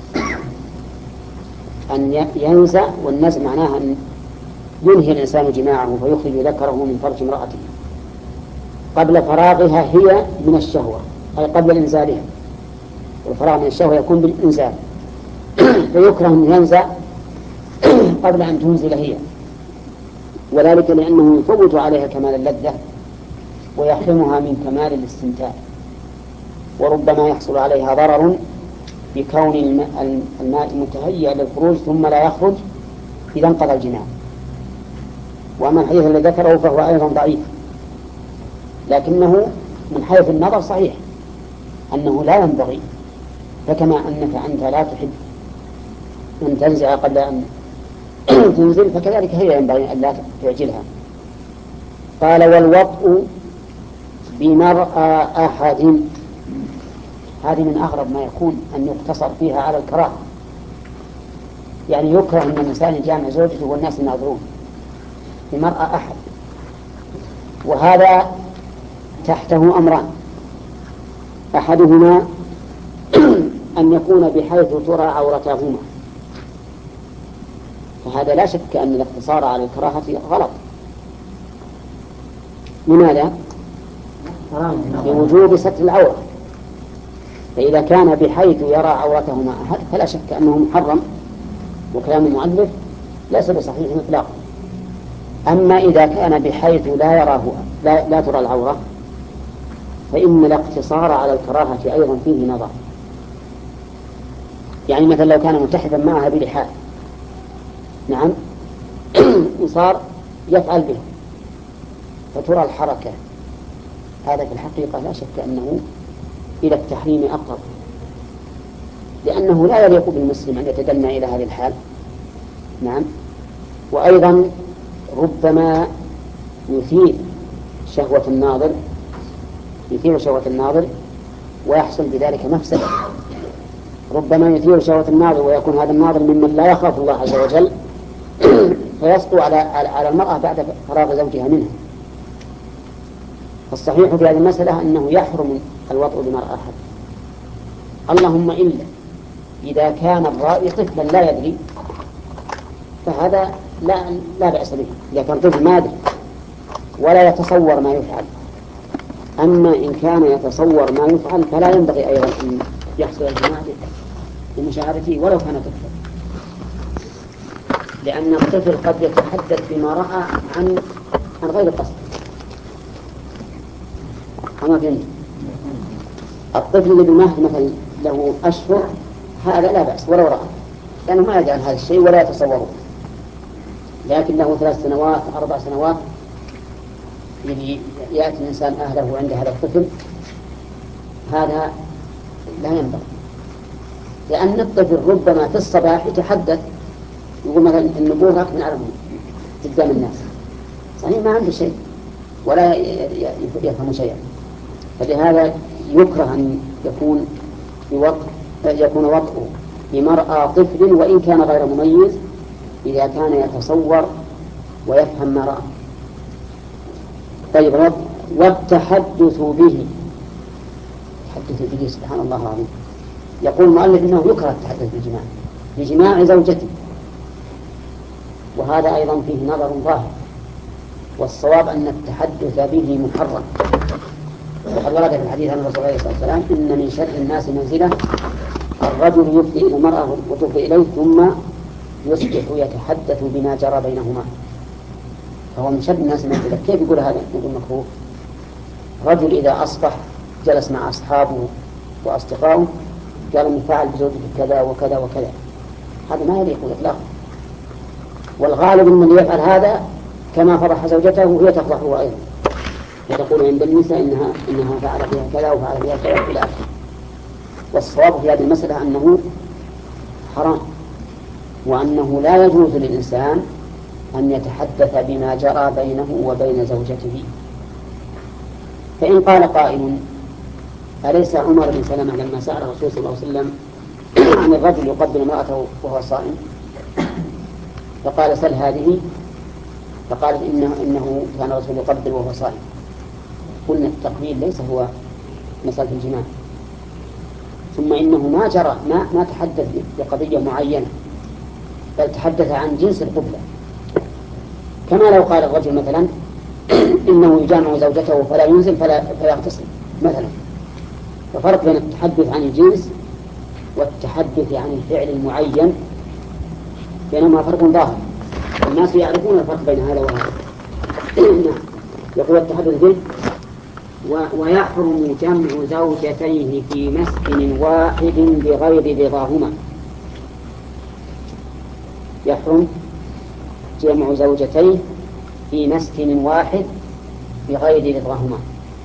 أن ينزع، والنزع معناها أن ينهي الإنسان جماعه فيخرج ذكره من فرج امرأته قبل فراغها هي من الشهوة، أي قبل إنزالها. والفراغ من الشهوة يكون بالإنزال، فيكره أن ينزع قبل أن تنزل هي، وذلك لأنه يفوت عليها كمال اللذة ويحرمها من كمال الاستمتاع، وربما يحصل عليها ضرر بكون الماء متهيئ للخروج ثم لا يخرج إذا انقضى الجماع. وأما الحديث الذي ذكره فهو أيضا ضعيف، لكنه من حيث النظر صحيح أنه لا ينبغي، فكما أنك أنت لا تحب أن تنزع قبل أن تنزل فكذلك هي ينبغي أن لا تعجلها. قال: والوطء بمرأى أحد. هذه من أغرب ما يكون أن يقتصر فيها على الكراهة، يعني يكره أن الإنسان يجامع زوجته والناس الناظرون بمرأى أحد. وهذا تحته أمران: أحدهما أن يكون بحيث ترى عورتهما، فهذا لا شك أن الاقتصار على الكراهة غلط. لماذا؟ بوجوب ستر العورة، فإذا كان بحيث يرى عورتهما أحد فلا شك أنه محرم، وكلام المؤلف ليس بصحيح إطلاقا. أما إذا كان بحيث لا يراه لا, لا ترى العورة فإن الاقتصار على الكراهة أيضا فيه نظر. يعني مثلا لو كان متحدا معها بلحاء، نعم، صار يفعل به فترى الحركة، هذا في الحقيقة لا شك أنه إلى التحريم أقرب، لأنه لا يليق بالمسلم أن يتدنى إلى هذه الحال. نعم. وأيضا ربما يثير شهوة الناظر يثير شهوة الناظر ويحصل بذلك مفسدة. ربما يثير شهوة الناظر ويكون هذا الناظر ممن لا يخاف الله عز وجل فيسطو على على المرأة بعد فراغ زوجها منها. الصحيح في هذه المسألة أنه يحرم الوطء بمرأة أحد، اللهم إلا إذا كان الرائي طفلا لا يدري فهذا لا لا بأس به، إذا كان طفل ما يدري ولا يتصور ما يفعل. أما إن كان يتصور ما يفعل فلا ينبغي أيضا أن يحصل الجماع بمشاهدته ولو كان طفلا، لأن الطفل قد يتحدث بما رأى عن عن غير قصد. أما فهمت؟ الطفل اللي بالمهد مثلا له أشهر هذا لا بأس ولو رأى، لأنه ما يدري عن هذا الشيء ولا يتصوره. لكن له ثلاث سنوات أربع سنوات يأتي الإنسان أهله عند هذا الطفل، هذا لا ينبغي. لأن الطفل ربما في الصباح يتحدث، يقول مثلا النبوة ركب على الموت قدام الناس، صحيح ما عنده شيء ولا يفهم شيئا. فلهذا يكره أن يكون بوطء يكون وطئه بمرأة طفل وإن كان غير مميز، إذا كان يتصور ويفهم ما رأى. طيب، والتحدث به، التحدث به سبحان الله العظيم. يقول المؤلف إنه يكره التحدث بالجماع بجماع زوجته، وهذا أيضا فيه نظر ظاهر، والصواب أن التحدث به محرم. وقد ورد في الحديث عن الرسول عليه الصلاة والسلام إن من شر الناس منزلة الرجل يفضي إلى المرأة وتفضي إليه ثم يصبح يتحدث بما جرى بينهما، فهو من شر الناس منزلة. كيف يقول هذا؟ يقول مكروه. رجل إذا أصبح جلس مع أصحابه وأصدقائه قال من فعل بزوجته كذا وكذا وكذا، هذا ما يليق إطلاقا. والغالب من اللي يفعل هذا كما فرح زوجته وهي تفرحه أيضا، وتقول عند النساء إنها إنها فعل بها كذا وفعل بها كذا إلى آخره. والصواب في هذه المسألة أنه حرام، وأنه لا يجوز للإنسان أن يتحدث بما جرى بينه وبين زوجته. فإن قال قائل: أليس عمر بن سلمة لما سأل الرسول صلى الله عليه وسلم عن الرجل يقبل امرأته وهو صائم فقال: سل هذه، فقالت إنه, إنه كان الرسول يقبل وهو صائم. قلنا التقبيل ليس هو مسألة الجماع، ثم إنه ما جرى ما, ما تحدث بقضية معينة، بل تحدث عن جنس القبلة. كما لو قال الرجل مثلا إنه يجامع زوجته فلا ينزل فلا فيغتسل مثلا، ففرق بين التحدث عن الجنس والتحدث عن الفعل المعين، بينهما فرق ظاهر، الناس يعرفون الفرق بين هذا وهذا. يقول التحدث به: ويحرم جمع زوجتين في مسكن واحد بغير رضاهما. يحرم جمع زوجتين في مسكن واحد بغير رضاهما.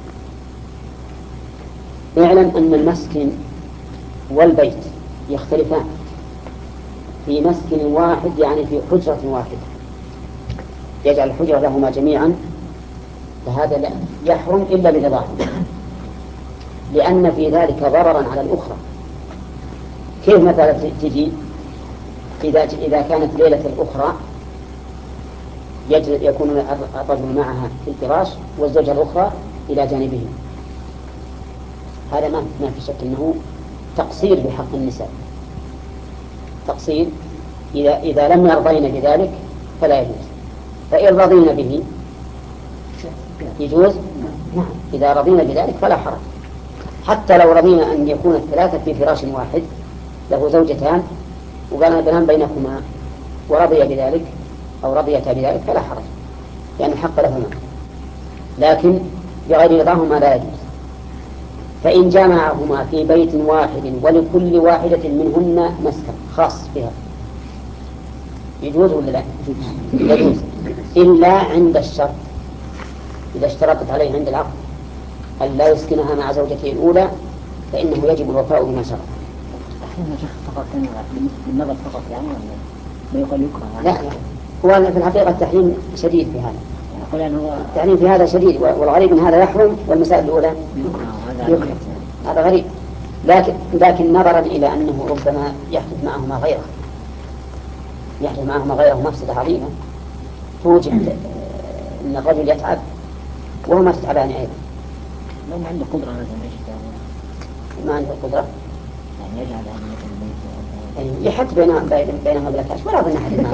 اعلم أن المسكن والبيت يختلفان. في مسكن واحد يعني في حجرة واحدة يجعل الحجرة لهما جميعا، فهذا لا يحرم إلا برضاهما، لأن في ذلك ضررا على الأخرى. كيف مثلا تجي إذا إذا كانت ليلة الأخرى يكون الرجل معها في الفراش والزوجة الأخرى إلى جانبه، هذا ما ما في شك أنه تقصير بحق النساء، تقصير. إذا إذا لم يرضين بذلك فلا يجوز، فإن رضينا به يجوز. نعم، إذا رضينا بذلك فلا حرج. حتى لو رضينا أن يكون الثلاثة في فراش واحد له زوجتان وقال بنام بينكما ورضي بذلك أو رضيتا بذلك فلا حرج، يعني الحق لهما، لكن بغير رضاهما لا يجوز. فإن جمعهما في بيت واحد ولكل واحدة منهن مسكن خاص بها يجوز ولا لا؟ يجوز، إلا عند الشرط. إذا اشترطت عليه عند العقد أن لا يسكنها مع زوجته الأولى فإنه يجب الوفاء بما شرط. فقط بالنظر فقط يعني ما يقال يكره؟ لا، هو في الحقيقة التحريم شديد في هذا. التحريم في هذا شديد، والغريب من هذا يحرم والمسائل الأولى يكره. هذا غريب، لكن لكن نظرا إلى أنه ربما يحدث معهما غيره يحدث معهما غيره مفسدة عظيمة توجب أن الرجل يتعب وهما تتعبان أيضا. ما عنده قدرة لازم ما عنده قدرة يعني يجعل يعني يحط بينهم بينهم بلكاش، ولا أظن أحد ما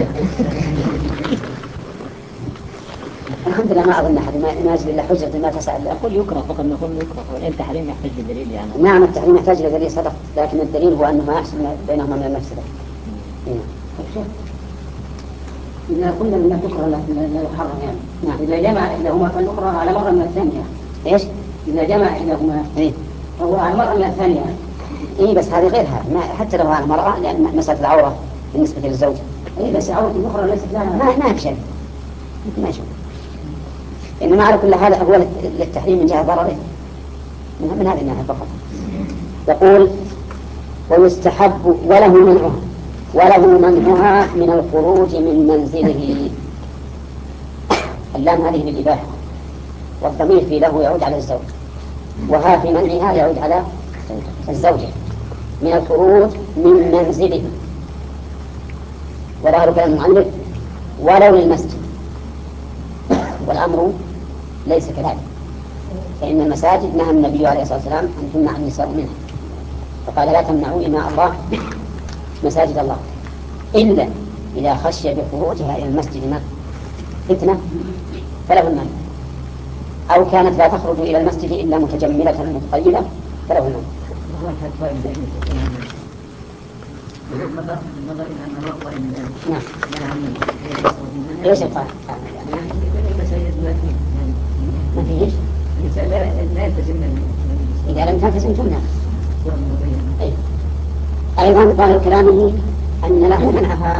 الحمد لله ما أظن أحد ما يجري إلا حجة ما تسأل. أقول يكره فقط، نقول يكره، ولا التحريم يحتاج لدليل يعني. نعم، التحريم يحتاج لدليل صدق، لكن الدليل هو أنه ما يحصل بينهما من المفسدة. إذا قلنا من تكره لا يحرم يعني. نعم. إذا جمع إحداهما فالأخرى على مرة من الثانية. إيش؟ إذا جمع إحداهما إيه؟ فهو على مرة من الثانية. إيه بس هذه غير هذا، ما حتى لو على مرأة، لأن مسألة العورة بالنسبة للزوجة. إيه بس عورة الأخرى ليست لها. ما ما في شيء. ما شيء. إنما على كل حال هو للتحريم من جهة ضرره من, من هذه الناحية فقط. يقول ويستحب وله منعها وله منعها من الخروج من منزله. اللام هذه للإباحة، والضمير في له يعود على الزوج، وها في منعها يعود على الزوجة من الخروج من منزله. وظهر كلام المؤلف ولو للمسجد، والأمر ليس كذلك، فإن المساجد نهى النبي عليه الصلاة والسلام أن تمنع النساء منها، فقال لا تمنعوا إماء الله مساجد الله إلا إذا خشي بخروجها إلى المسجد فتنة فله المنع، أو كانت لا تخرج إلى المسجد إلا متجملة متطيبة فله المنع. نعم. ايش الفرق؟ ما فيش؟ إذا لم تلتزم تمنع. أي. أيضا قال كلامه أن له منعها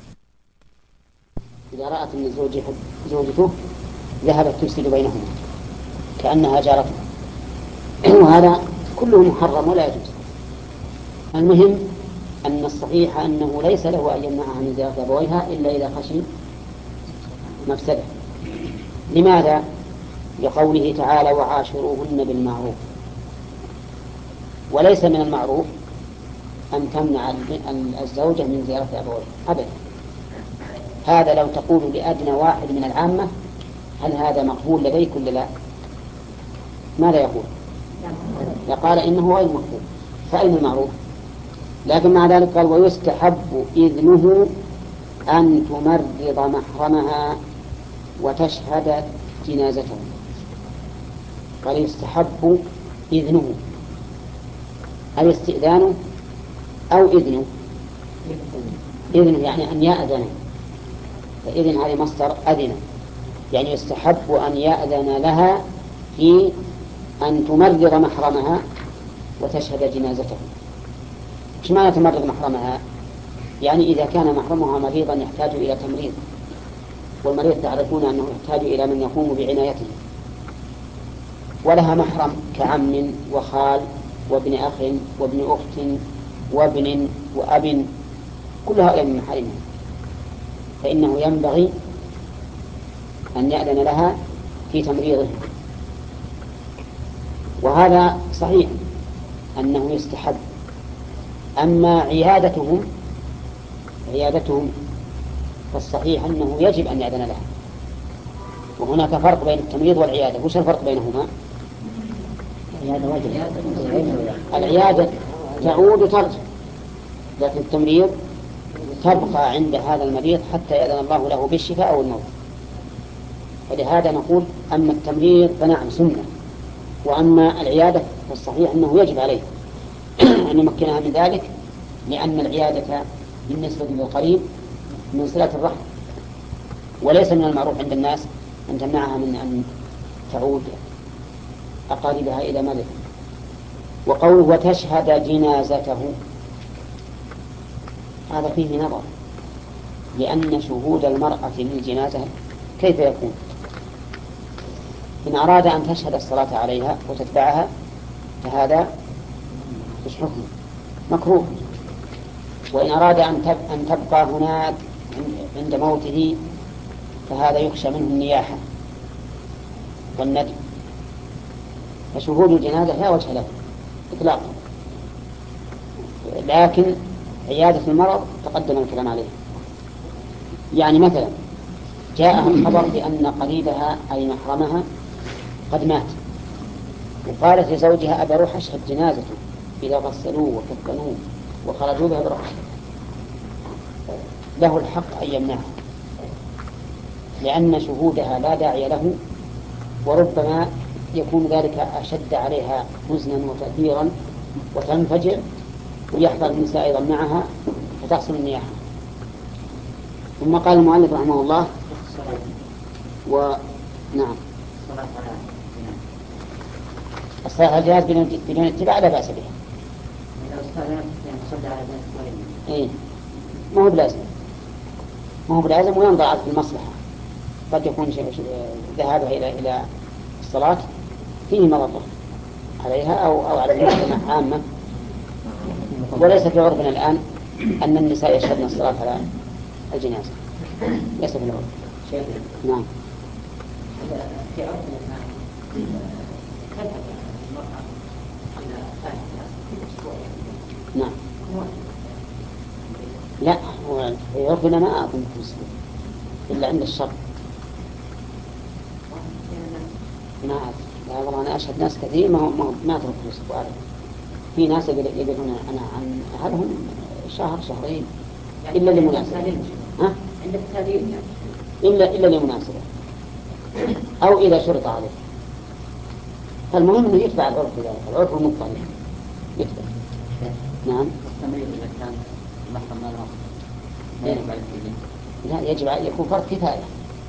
إذا رأت أن زوجته ذهبت تفسد بينهما كأنها جارته، وهذا كله محرم ولا يجوز. المهم أن الصحيح أنه ليس له أن يمنعها من زيارة أبويها إلا إذا خشي مفسدة. لماذا؟ لقوله تعالى وعاشروهن بالمعروف، وليس من المعروف أن تمنع الزوجة من زيارة أبويها أبدا. هذا لو تقول لأدنى واحد من العامة هل هذا مقبول لديك ولا لا؟ ماذا يقول؟ يقال إنه غير مقبول، فأين المعروف؟ لكن مع ذلك قال ويستحب إذنه أن تمرض محرمها وتشهد جنازته. قال يستحب إذنه، هل استئذانه أو إذنه؟ إذنه يعني أن يأذن، فإذن هذه مصدر أذن، يعني يستحب أن يأذن لها في أن تمرض محرمها وتشهد جنازته. إيش معنى تمرض محرمها؟ يعني إذا كان محرمها مريضا يحتاج إلى تمريض، والمريض تعرفون أنه يحتاج إلى من يقوم بعنايته، ولها محرم كعم وخال وابن أخ وابن أخت وابن وأب، كل هؤلاء من محارمها، فإنه ينبغي أن يأذن لها في تمريضه. وهذا صحيح أنه يستحب. أما عيادتهم عيادتهم فالصحيح أنه يجب أن يأذن لها. وهناك فرق بين التمريض والعيادة. وش الفرق بينهما؟ العيادة تعود ترجع، لكن التمريض تبقى عند هذا المريض حتى يأذن الله له بالشفاء أو الموت. ولهذا نقول أما التمريض فنعم سنة، وأما العيادة فالصحيح أنه يجب عليه أن يمكنها من ذلك، لأن العيادة بالنسبة للقريب من صلة الرحم، وليس من المعروف عند الناس أن تمنعها من أن تعود أقاربها إلى ملك. وقوله وتشهد جنازته هذا فيه نظر، لأن شهود المرأة للجنازة كيف يكون؟ إن أراد أن تشهد الصلاة عليها وتتبعها فهذا إيش حكمه؟ مكروه. وإن أراد أن تبقى هناك عند موته فهذا يخشى منه النياحة والندم. فشهود الجنازة لا وجه له إطلاقا، لكن عيادة المرض تقدم الكلام عليه. يعني مثلا جاءها الخبر بأن قريبها أي محرمها قد مات، وقالت لزوجها أبى أروح أشهد جنازته، إذا غسلوه وكفنوه وخرجوا بها برأسه، له الحق أن يمنعها، لأن شهودها لا داعي له، وربما يكون ذلك أشد عليها حزنا وتأثيرا وتنفجر، ويحضر النساء أيضا معها فتحصل النياحة. ثم قال المؤلف رحمه الله ونعم الصلاة على الجهاز بدون اتباع لا بأس بها. إيه ما هو بلازم، ما هو بلازم، وينظر في المصلحة. قد يكون ذهابها إلى إلى الصلاة فيه مضرة عليها أو أو على المجتمع عامة. وليس في عرفنا الآن أن النساء يشهدن الصلاة على الجنازة، ليس في العرف. نعم. في عرفنا الآن كيف المرأة على أسبوع نعم. لا، هو في عرفنا ما أظن في أسبوع إلا عند الشر. ما أعرف، لا والله أنا أشهد ناس كثير ما ما ما ترك الأسبوع. في ناس يقولون أنا عن هذهم شهر شهرين إلا لمناسبة. ها؟ عند التاريخ يعني. إلا إلا لمناسبة أو إذا شرط عليه. فالمهم إنه يتبع العرف ذلك، العرف المضطرد يتبع. نعم. التمريض إذا كان محرم ما له ما يجب عليه. لا، يجب أن يكون فرض كفاية.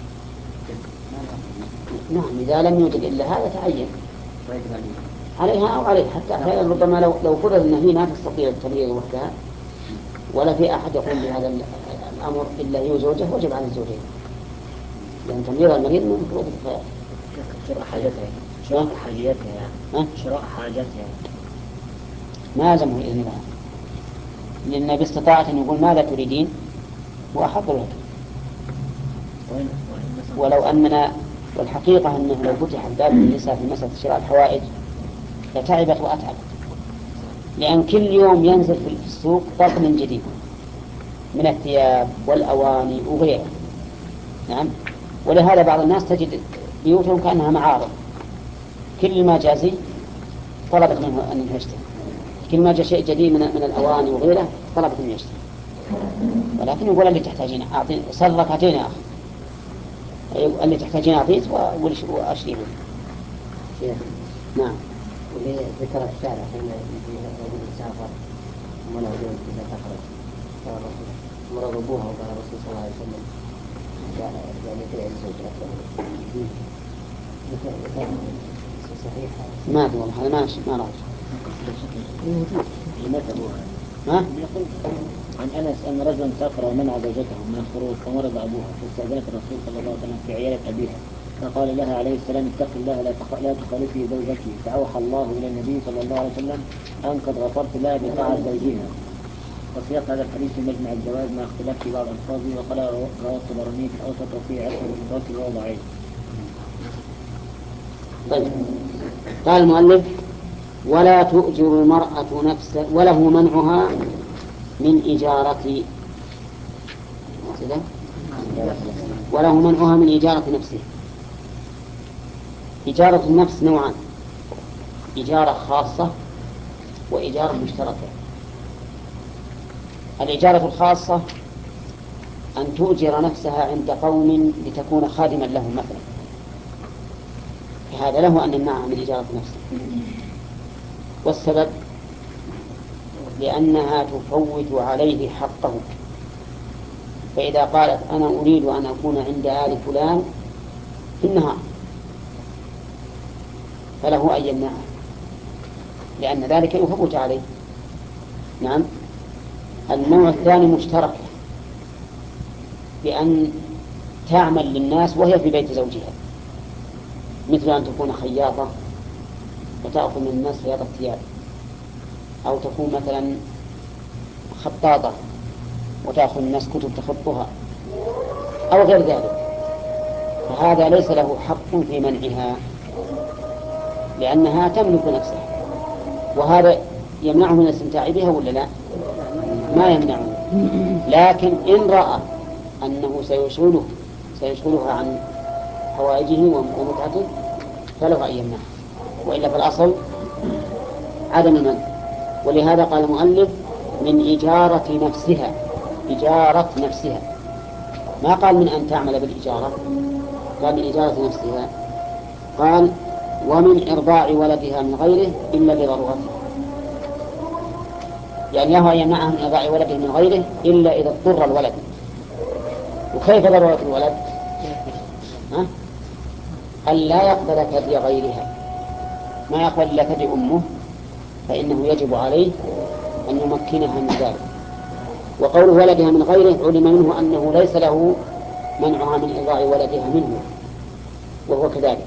نعم، إذا لم يوجد إلا هذا تعين عليها أو عليه. حتى أحيانا ربما لو لو فرض أن هي ما تستطيع التمريض وحدها ولا في أحد يقوم بهذا الأمر إلا هي وزوجه، وجب على الزوجين، لأن تمريض المريض من فروض الكفاية. شراء حاجتها شراء حاجتها ها؟ شراء حاجتها ما لزمه الإذن لها، لأن باستطاعة أن يقول ماذا تريدين وأحط لك. ولو أننا، والحقيقة أنه لو فتح الباب للنساء في مسألة شراء الحوائج لتعبت وأتعبت، لأن كل يوم ينزل في السوق طقم جديد من الثياب والأواني وغيره. نعم. ولهذا بعض الناس تجد بيوتهم كأنها معارض، كل ما جازي طلبت منه أن يشتري، كل ما جاء شيء جديد من من الأواني وغيره طلبت منه يشتري. ولكن يقول اللي تحتاجين أعطي صدرك أعطيني آخر، اللي تحتاجين أعطيت وأشتري. نعم. واللي ذكر الشارع حين يقول يسافر ولا يجوز إذا تخرج قال الرسول مرض أبوها وقال الرسول صلى الله عليه وسلم قال يعني في الزوج صحيح. ما أدري والله، هذا ما ما راجع. ها؟ عن أنس أن رجلا سافر ومنع زوجته من الخروج فمرض أبوها فاستأذنت الرسول صلى الله عليه وسلم في عيادة أبيها فقال لها عليه السلام اتق الله لا لا تخالفي زوجك، فأوحى الله إلى النبي صلى الله عليه وسلم أن قد غفرت لها بطاعة زوجها. وسياق هذا الحديث في مجمع الجواز مع اختلاف في بعض ألفاظه، وقال رواه الطبراني في الأوسط وفي عشر المتوكل وهو ضعيف. طيب، قال المؤلف ولا تؤجر المرأة نفسها وله منعها من إجارة وله منعها من إجارة نفسه. إجارة النفس نوعان: إجارة خاصة وإجارة مشتركة. الإجارة الخاصة أن تؤجر نفسها عند قوم لتكون خادما لهم مثلا، هذا له أن يمنعها من إجارة نفسه. والسبب لأنها تفوت عليه حقه، فإذا قالت أنا أريد أن أكون عند آل فلان في النهار فله أن يمنعها، لأن ذلك يفوت عليه. نعم. النوع الثاني مشترك، بأن تعمل للناس وهي في بيت زوجها، مثل أن تكون خياطة وتأخذ من الناس خياطة ثياب، أو تكون مثلا خطاطة وتأخذ الناس كتب تخطها أو غير ذلك، فهذا ليس له حق في منعها لأنها تملك نفسها، وهذا يمنعه من الاستمتاع بها ولا لا؟ ما يمنعه. لكن إن رأى أنه سيشغله سيشغلها عن حوائجه ومتعته فله أن يمنعه، وإلا فالأصل عدم المنع. ولهذا قال المؤلف من إجارة نفسها، إجارة نفسها، ما قال من أن تعمل بالإجارة، قال من إجارة نفسها. قال ومن إرضاع ولدها من غيره إلا لضرورته، يعني له أن يمنعها من إرضاع ولده من غيره إلا إذا اضطر الولد. وكيف ضرورة الولد؟ ها؟ ألا يقبل ثدي غيرها، ما يقبل إلا ثدي أمه، فإنه يجب عليه أن يمكنها من ذلك. وقوله ولدها من غيره علم منه أنه ليس له منعها من إرضاع ولدها منه، وهو كذلك،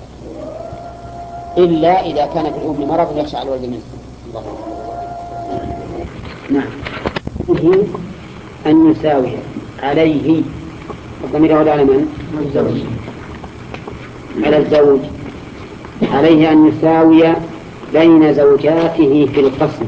إلا إذا كان في الأم مرض يخشى على الولد منه. الله. نعم. عليه أن يساوي عليه الضمير يعود على من؟ على الزوج. عليه أن يساوي بين زوجاته في القسم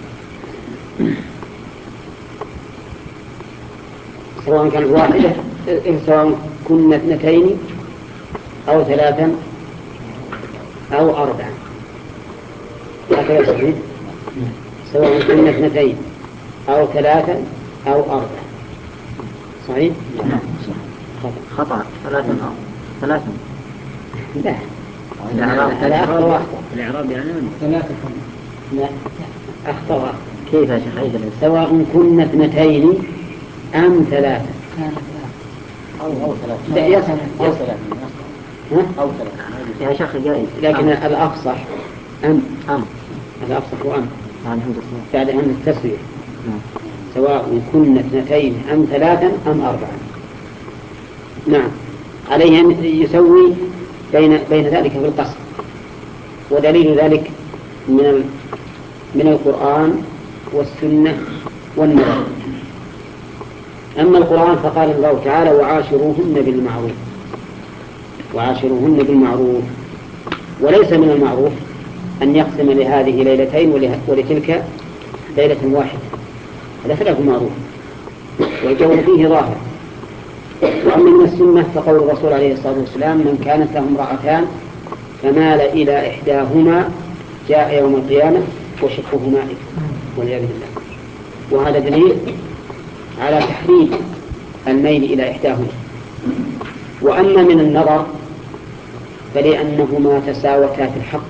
سواء كانت واحدة سواء كنا اثنتين أو ثلاثا أو أربعا هكذا صحيح سواء كنا اثنتين أو ثلاثا أو أربعا صحيح؟ خطأ ثلاثا أو ثلاثا لا الإعراب ثلاثة واحدة الإعراب يعني ثلاثة لا أخطأ كيف يا شيخ عيد سواء كنا اثنتين أم ثلاثة أو أو ثلاثة لا يصح أو يصح ثلاثة ها؟ أو ثلاثة يا شيخ جائز لكن الأفصح أم أم الأفصح وأم يعني الحمد لله بعد أن التسوية نعم. سواء كنا اثنتين أم ثلاثا أم أربعا. نعم. عليه أن يسوي بين بين ذلك في القسم ودليل ذلك من من القرآن والسنة والنظر. أما القرآن فقال الله تعالى وعاشروهن بالمعروف وعاشروهن بالمعروف وليس من المعروف أن يقسم لهذه ليلتين ولتلك ليلة واحدة هذا خلاف معروف والجو فيه ظاهر. وأما من السنة فقول الرسول عليه الصلاة والسلام من كانت له امرأتان فمال إلى إحداهما جاء يوم القيامة وشقه مائل والعياذ بالله. وهذا دليل على تحريم الميل إلى إحداهما. وأما من النظر فلأنهما تساوتا في الحق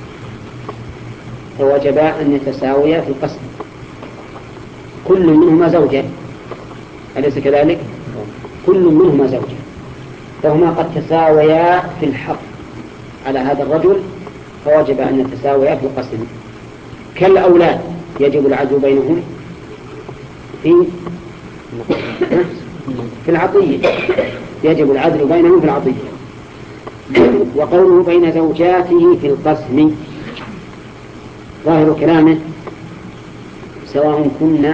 فوجبا أن يتساويا في القسم كل منهما زوجة أليس كذلك؟ كل منهما زوجة فهما قد تساويا في الحق على هذا الرجل فوجب أن يتساويا في القسم. كالأولاد يجب العدل بينهم في في العطية يجب العدل بينهم في العطية. وقوله بين زوجاته في القسم ظاهر كلامه سواء كنا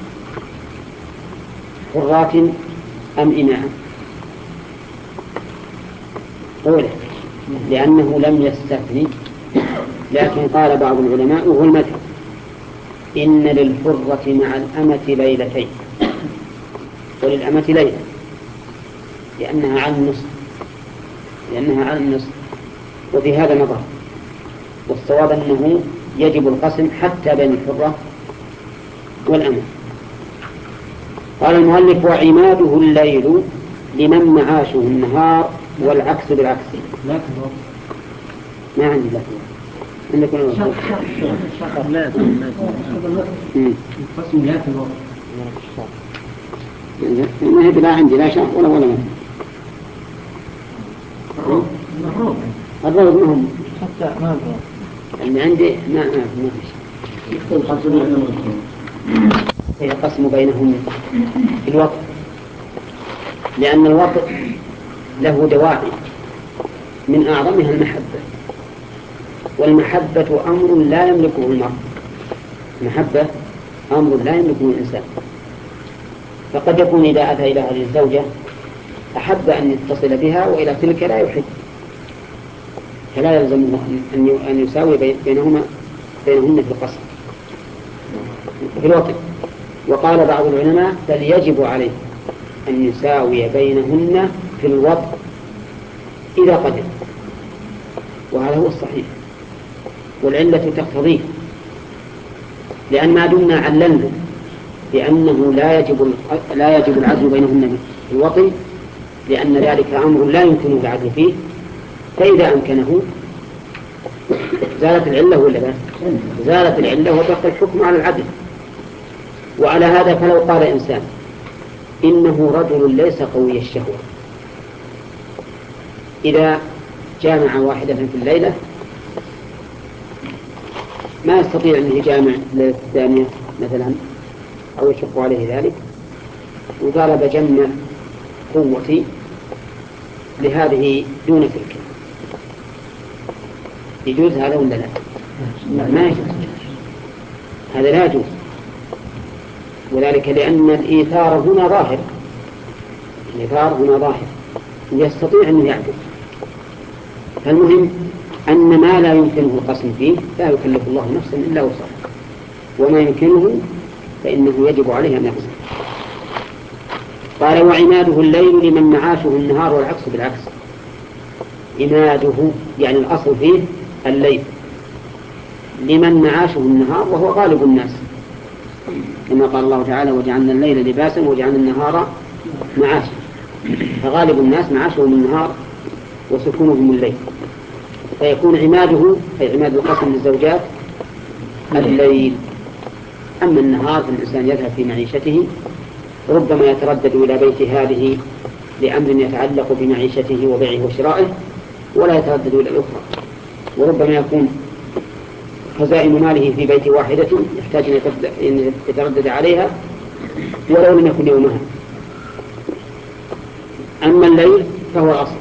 حرات أم إماء قوله لأنه لم يستثني. لكن قال بعض العلماء وهو المذهب إن للحرة مع الأمة ليلتين وللأمة ليلة لأنها على النصف لأنها على النصف وفي هذا نظر والصواب أنه يجب القسم حتى بين الحرة والأمة. قال المؤلف وعماده الليل لمن معاشه النهار والعكس بالعكس. لا ما عندي لا عندكم شرط شرط لا القسم لا في الوقت ما هي لا عندي لا شرط ولا ولا ما الروض الروض ما هم حتى ما اللي عندي ما ما ما فيش هي القسم بينهم في الوقت لأن الوقت له دواعي من أعظمها المحبة والمحبة أمر لا يملكه المرء. المحبة أمر لا يملكه الإنسان فقد يكون إذا أتى إلى هذه الزوجة أحب أن يتصل بها وإلى تلك لا يحب فلا يلزم أن يساوي بينهما بينهن في القسم في الوقت. وقال بعض العلماء بل يجب عليه أن يساوي بينهن في الوقت إذا قدر وهذا هو الصحيح والعلة تقتضيه لأن ما دمنا عللنا بأنه لا يجب لا يجب العدل بينهن في الوطن لأن ذلك أمر لا يمكن العدل فيه فإذا أمكنه زالت العلة ولا لا؟ زالت العلة وبقى الحكم على العدل. وعلى هذا فلو قال إنسان إنه رجل ليس قوي الشهوة إذا جامع واحدة في الليلة ما يستطيع أن يجامع الليلة الثانية مثلا أو يشق عليه ذلك وقال بجمع قوتي لهذه دون تلك يجوز هذا ولا لا؟ ما يجوز هذا لا يجوز وذلك لأن الإيثار هنا ظاهر، الإيثار هنا ظاهر يستطيع أن يعدل. فالمهم أن ما لا يمكنه القسم فيه لا يكلف الله نفسا إلا وسعها، وما يمكنه فإنه يجب عليه أن يقسم. قال وعماده الليل لمن معاشه النهار، والعكس بالعكس. عماده يعني الأصل فيه الليل، لمن معاشه النهار وهو غالب الناس، كما قال الله تعالى وجعلنا الليل لباسا وجعلنا النهار معاشا، فغالب الناس معاشهم النهار وسكونهم الليل، فيكون عماده أي عماد القسم للزوجات الليل. أما النهار فالإنسان يذهب في معيشته، ربما يتردد إلى بيت هذه لأمر يتعلق بمعيشته وبيعه وشرائه ولا يتردد إلى الأخرى، وربما يكون خزائن ماله في بيت واحدة يحتاج أن يتردد عليها ولو لم يكن يومها. أما الليل فهو الأصل.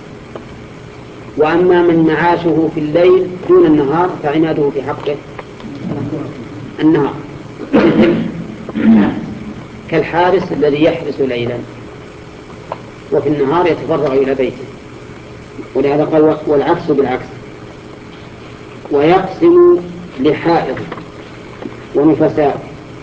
وأما من معاشه في الليل دون النهار فعناده في حقه النهار، كالحارس الذي يحرس ليلا وفي النهار يتفرغ إلى بيته، ولهذا قال والعكس بالعكس. ويقسم لحائض ونفساء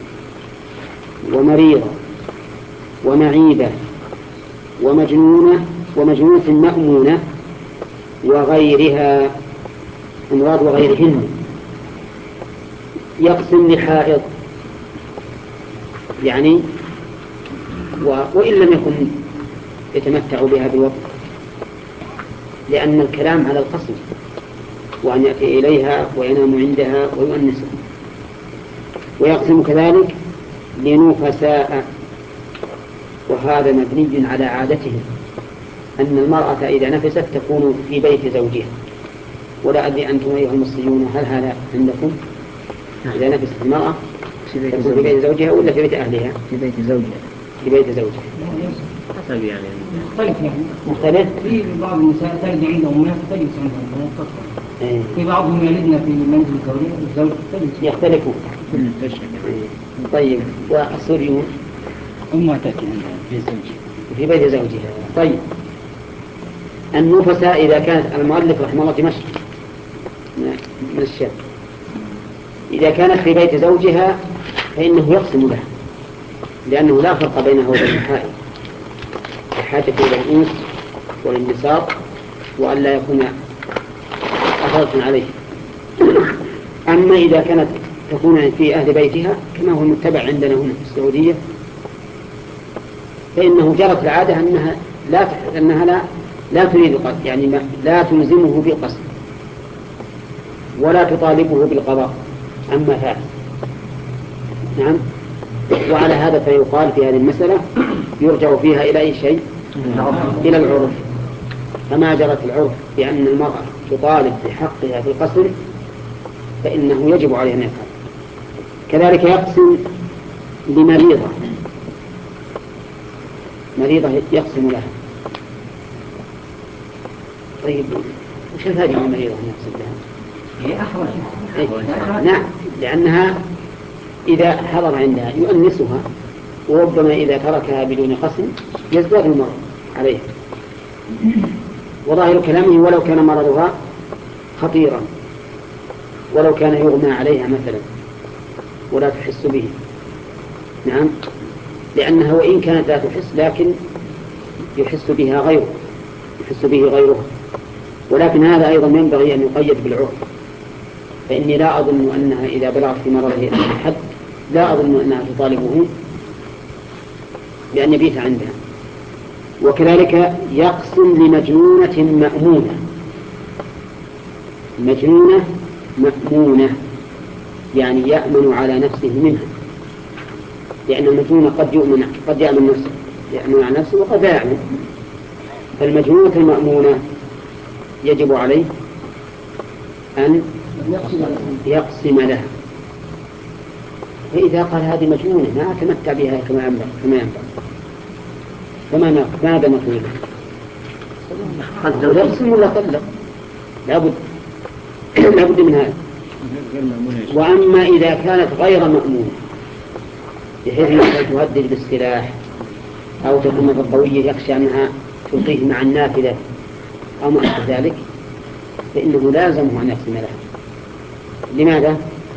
ومريضة ومعيبة ومجنونة ومجنونة مأمونة وغيرها، أمراض وغيرهن. يقسم لحائض يعني وإن لم يكن يتمتع بها بالوقت، لأن الكلام على القسم، وأن يأتي إليها وينام عندها ويؤنسها. ويقسم كذلك لنفساء، وهذا مبني على عادتهم أن المرأة إذا نفست تكون في بيت زوجها. ولا أدري أنتم أيها المصريون هل هذا عندكم؟ إذا نفست المرأة تكون في بيت زوجها ولا في بيت أهلها؟ في بيت زوجها. في بيت زوجها. حسب يعني مختلف يعني مختلف؟ في بعض النساء تلد عندهم وما تجلس عندهم مختصرة. إيه. في بعضهم يلدنا في منزل الزوجية الزوج تجلس. يختلفون. طيب والسوريون؟ أمها تأتي عندها في زوجها. في بيت زوجها. طيب النفساء إذا كانت المؤلف رحمه الله دمشق من الشام، إذا كانت في بيت زوجها فإنه يقسم لها، لأنه لا فرق بينها وبين الحائض، الحاجة إلى الأنس والانبساط وأن لا يكون أثرة عليه. أما إذا كانت تكون في أهل بيتها كما هو المتبع عندنا هنا في السعودية، فإنه جرت العادة أنها لا أنها لا لا تريد القسم، يعني لا تلزمه بالقسم ولا تطالبه بالقضاء أما فعل. نعم. وعلى هذا فيقال في هذه المسألة يرجع فيها إلى أي شيء؟ إلى العرف. فما جرت العرف بأن المرأة تطالب بحقها في القسم فإنه يجب عليه أن يفعل. كذلك يقسم لمريضة، مريضة يقسم لها. طيب وش الفائدة من المريضة يقسم لها؟ هي أحوج. إيه؟ نعم، لأنها إذا حضر عندها يؤنسها، وربما إذا تركها بدون قسم يزداد المرض عليها. وظاهر كلامه ولو كان مرضها خطيرا، ولو كان يغمى عليها مثلا ولا تحس به. نعم، لأنها وإن كانت لا تحس لكن يحس بها غيره، يحس به غيرها. ولكن هذا أيضا ينبغي أن يقيد بالعرف، فإني لا أظن أنها إذا بلغت في مرضه الحد لا أظن أنها تطالبه بأن يبيت عندها. وكذلك يقسم لمجنونة مأمونة، مجنونة مأمونة يعني يأمن على نفسه منها، لأن المجنون قد يؤمن قد يأمن نفسه يأمن على نفسه وقد لا يأمن. فالمجنونة المأمونة يجب عليه أن يقسم لها. فإذا قال هذه مجنونة ما أتمتع بها كما ينبغي كما ينبغي فما ماذا نقول له؟ يقسم ولا طلق؟ لابد لابد من هذا. وأما إذا كانت غير مأمونة بحيث أنها تهدد بالسلاح أو تكون بالقوية يخشى أنها تلقيه مع النافذة أو ما أشبه ذلك، فإنه لازمه أن يقسم لها. لماذا؟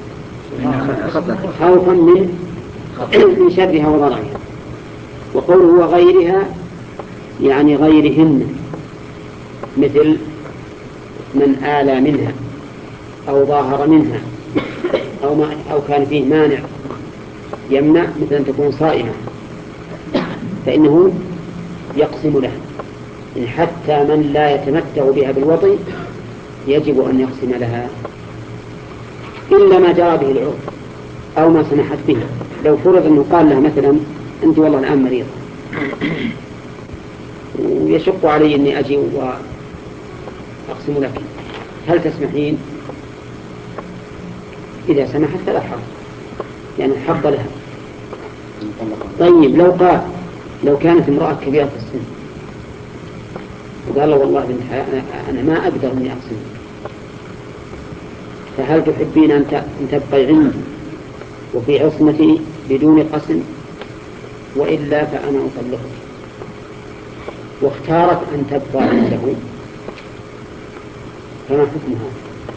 خوفا من من شرها وضررها. وقوله وغيرها يعني غيرهن، مثل من آلى منها أو ظاهر منها أو, ما أو كان فيه مانع يمنع، مثل أن تكون صائمة، فإنه يقسم لها. إن حتى من لا يتمتع بها بالوطي يجب أن يقسم لها، إلا ما جرى به العرف أو ما سمحت به. لو فرض أنه قال لها مثلا أنت والله الآن مريضة ويشق علي أني أجي وأقسم لك، هل تسمحين؟ إذا سمحت فلا حرج، يعني الحق لها. طيب لو قال لو كانت امرأة كبيرة في السن وقال له والله بنت أنا, أنا ما أقدر أني أقسم، فهل تحبين أن تبقي عندي وفي عصمتي بدون قسم، وإلا فأنا أطلقك؟ واختارت أن تبقى عنده، فما حكمها؟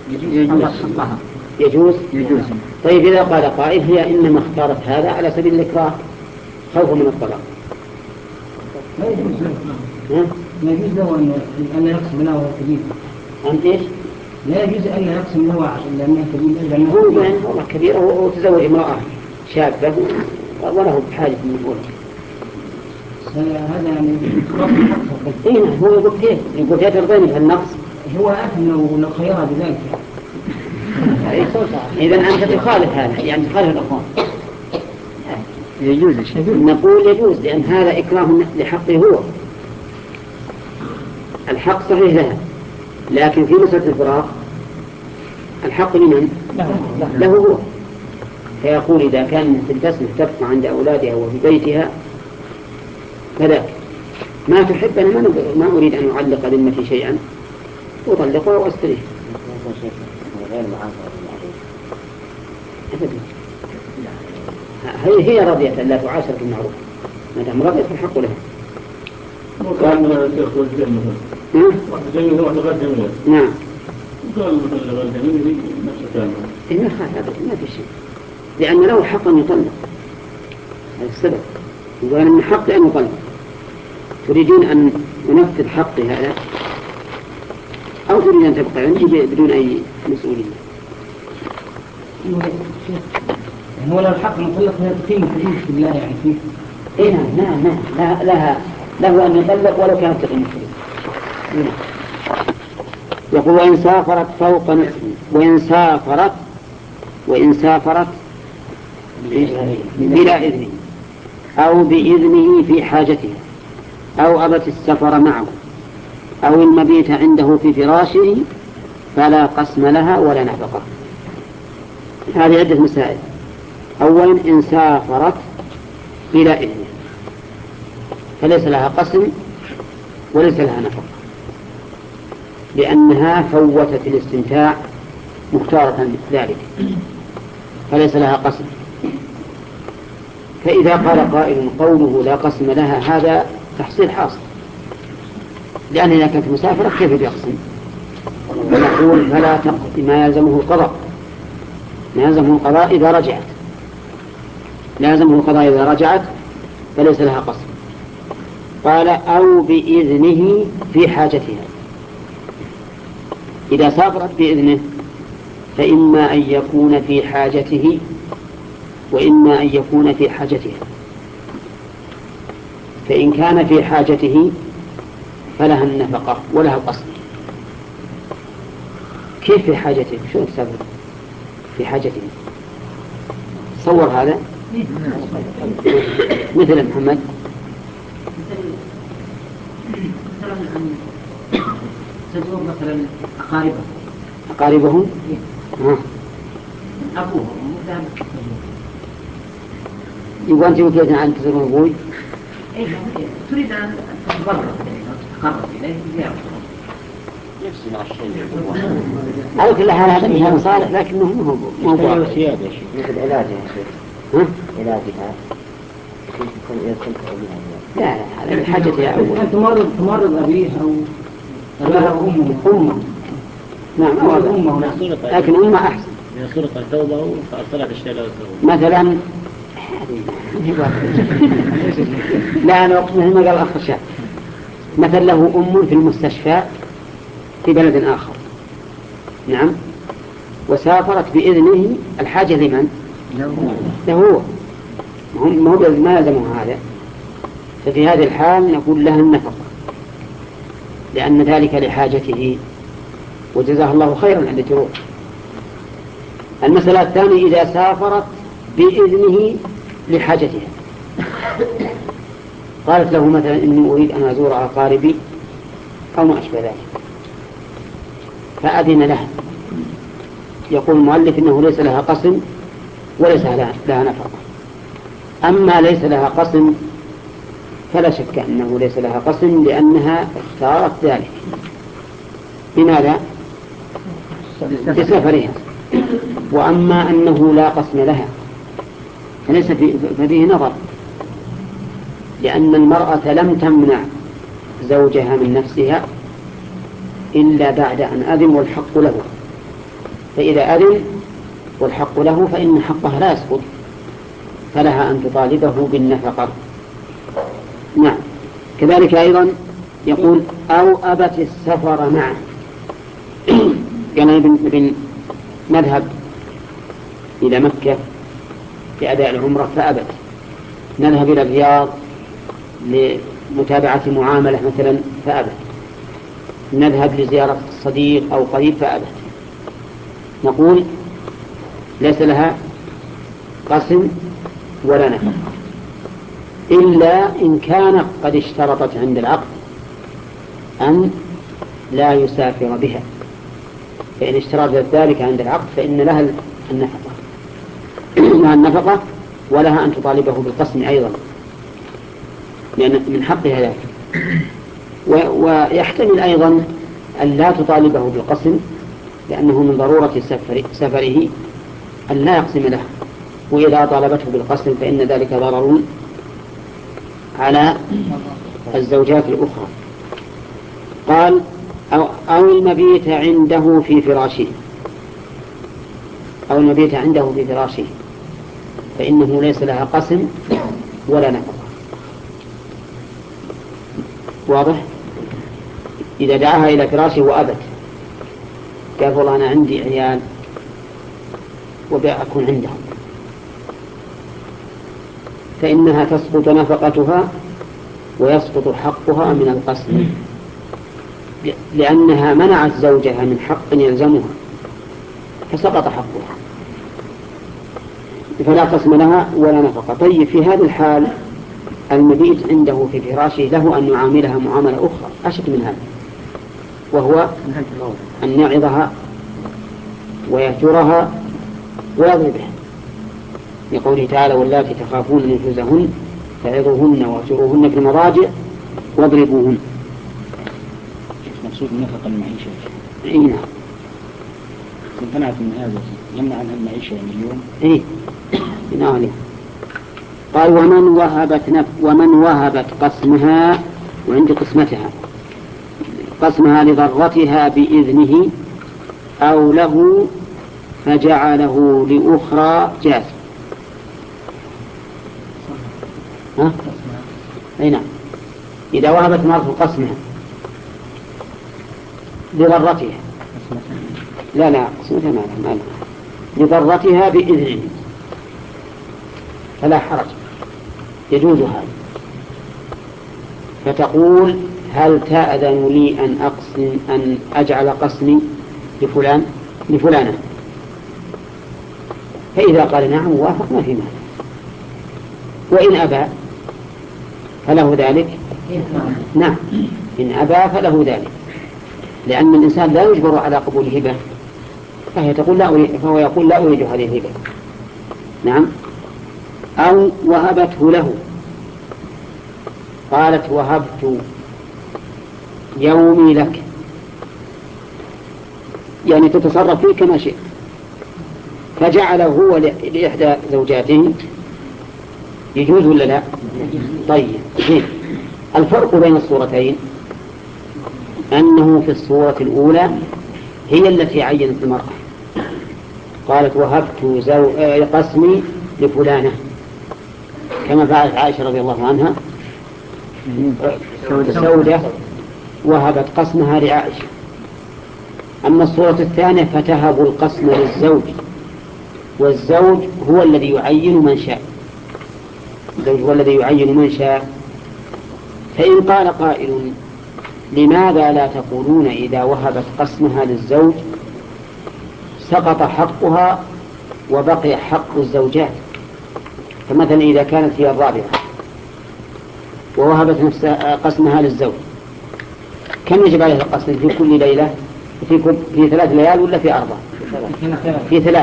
يجوز. يجوز. طيب إذا قال قائل هي إنما اختارت هذا على سبيل الإكراه خوفا من الطلاق، لا يجوز له لا يجوز له أن يقسم له وهو كبير. أنت إيش؟ لا يجوز أن يقسم له لأنه كبير. هو بين والله كبير وتزوج امرأة شابة وله بحاجة من يقول هذا يعني إيه هو يقول كيف يقول كيف ترضين بهالنقص؟ هو أثم لو لو خيرها بذلك. إذا أنت تخالف هذا، يعني تخالف الأخوان. يجوز. نقول يجوز لأن هذا إكراه لحقه هو، الحق صحيح لها، لكن في مسألة الفراق الحق لمن؟ له هو. فيقول إذا كان تلتسمح تبقى عند أولادها وفي بيتها فذاك، ما تحب أنا ما أريد أن أعلق ذمتي شيئا أطلقها وأستريح. هي هي راضية لا تعاشر بالمعروف، ما دام راضية فالحق لها. وكان الشيخ والجنة والجنة هو تقدم له. نعم. وقال مثل الجنة نفس كلامه. إيه ما خالف هذا ما في شيء، لأن له حق أن يطلق، هذا السبب. يقول أن حق أن يطلق. تريدين أن ينفذ حقي هذا أو تريد أن تبقى عندي بدون أي مسؤولية؟ يعني هو لو الحق مطلق تقيم حدود في الله يعني فيه. إيه نعم نعم نعم لا لها له أن يطلق ولو كانت تقيم الحدود. يقول وإن سافرت فوق نصف، وإن سافرت وإن سافرت بلا إذن أو بإذنه في حاجتها أو أبت السفر معه أو المبيت عنده في فراشه فلا قسم لها ولا نفقة. هذه عدة مسائل. أولا إن سافرت بلا إذن فليس لها قسم وليس لها نفقة، لأنها فوتت الاستمتاع مختارة ذلك، فليس لها قسم. فإذا قال قائل قوله لا قسم لها هذا تحصيل حاصل، لأن إذا كانت مسافرة كيف يقسم؟ ونقول فلا تقضي ما يلزمه القضاء، ما يلزمه القضاء إذا رجعت، لازمه القضاء إذا رجعت فليس لها قسم. قال أو بإذنه في حاجتها. إذا سافرت بإذنه فإما أن يكون في حاجته وإما أن يكون في حاجتها. فإن كان في حاجته فلها النفقة ولها القسم. كيف في حاجته؟ شو تسافر في حاجته؟ صور هذا مثل محمد تزور مثلا أقاربه أقاربهم أبوه يبغى أنت وكيف عن تزور أبوي؟ إيه تريد أن تتبرع تقرب إليه زيارة نفسي مع الشيء على كل حال هذا مثال صالح لكنه مو مو سيادة مثل علاج يا شيخ. ها؟ علاجها يكون يستمتع بها. لا لا هذا حاجتها أول. تمرض تمرض أبيه أو أباها أمه. أمه نعم تمرض أمه. لكن أمه أحسن. إذا صرت التوبة فأرسلت الشيء لا التوبة. مثلا لا أنا وقت مثل ما قال الأخ شاب مثلا له أم في المستشفى في بلد آخر نعم وسافرت بإذنه الحاجة لمن؟ له هو ما هو ما يلزمه هذا. ففي هذه الحال نقول لها النفقة لأن ذلك لحاجته وجزاه الله خيرا التي تروح. المسألة الثانية إذا سافرت بإذنه لحاجتها قالت له مثلا إني أريد أن أزور أقاربي أو ما أشبه ذلك فأذن لها يقول المؤلف إنه ليس لها قسم وليس لها نفقة. أما ليس لها قسم فلا شك أنه ليس لها قسم لأنها اختارت ذلك. لماذا؟ لسفرها. وأما أنه لا قسم لها فليس فيه نظر لأن المرأة لم تمنع زوجها من نفسها إلا بعد أن أذن والحق له. فإذا أذن والحق له فإن حقها لا يسقط فلها أن تطالبه بالنفقة. نعم. كذلك أيضا يقول أو أبت السفر معه كان ابن نذهب إلى مكة لأداء العمرة فأبت نذهب إلى الرياض لمتابعة معاملة مثلا فأبت نذهب لزيارة صديق أو قريب فأبت. نقول ليس لها قسم ولا نفقة إلا إن كان قد اشترطت عند العقد أن لا يسافر بها. فإن اشترطت ذلك عند العقد فإن لها النفقة لها النفقة ولها أن تطالبه بالقسم أيضا لأن من حقها ذلك. ويحتمل أيضا أن لا تطالبه بالقسم لأنه من ضرورة سفر سفره أن لا يقسم له وإذا طالبته بالقسم فإن ذلك ضرر على الزوجات الأخرى. قال أو, أو المبيت عنده في فراشه أو المبيت عنده في فراشه فإنه ليس لها قسم ولا نفقة. واضح؟ إذا دعاها إلى فراشه وأبت قال والله أنا عندي عيال وبأكون عندهم فإنها تسقط نفقتها ويسقط حقها من القسم لأنها منعت زوجها من حق يلزمها فسقط حقها فلا قسم لها ولا نفقة. طيب في هذه الحال المبيت عنده في فراشه له أن يعاملها معاملة أخرى أشد من هذا وهو أن يعظها ويهجرها ويضربها لقوله تعالى واللاتي تخافون نشوزهن فعظوهن واهجروهن في المضاجع واضربوهن. مقصود نفقة المعيشة. اي نعم. امتنعت من هذا يمنع عنها المعيشة يعني اليوم. اي نعم. قال ومن وهبت نف ومن وهبت قسمها وعند قسمتها قسمها لضرتها بإذنه أو له فجعله لأخرى جاز. ها؟ أي نعم. إذا وهبت مرة قسمها لضرتها لا لا قسمتها ما لا لضرتها بإذنه فلا حرج يجوز هذا. فتقول هل تأذن لي أن أقسم أن أجعل قسمي لفلان لفلانة فإذا قال نعم وافق ما في مانع وإن أبى فله ذلك. نعم إن أبى فله ذلك لأن الإنسان لا يجبر على قبول هبة فهي تقول لا أريد فهو يقول لا أريد هذه الهبة. نعم. أو وهبته له قالت وهبت يومي لك يعني تتصرف فيه كما شئت فجعله هو لإحدى زوجاته يجوز ولا لا؟ طيب زين. الفرق بين الصورتين أنه في الصورة الأولى هي التي عينت المرأة، قالت وهبت زو... قسمي لفلانة كما فعلت عائشة رضي الله عنها، سودة وهبت قسمها لعائشة. أما الصورة الثانية فتهب القسم للزوج، والزوج هو الذي يعين من شاء، الزوج هو الذي يعين من شاء. فإن قال قائل لماذا لا تقولون إذا وهبت قسمها للزوج سقط حقها وبقي حق الزوجات؟ فمثلا إذا كانت هي الرابعة ووهبت نفسها قسمها للزوج، كم يجب عليها القسم في كل ليلة؟ في, كل في ثلاث ليال ولا في أربع؟ في ثلاث،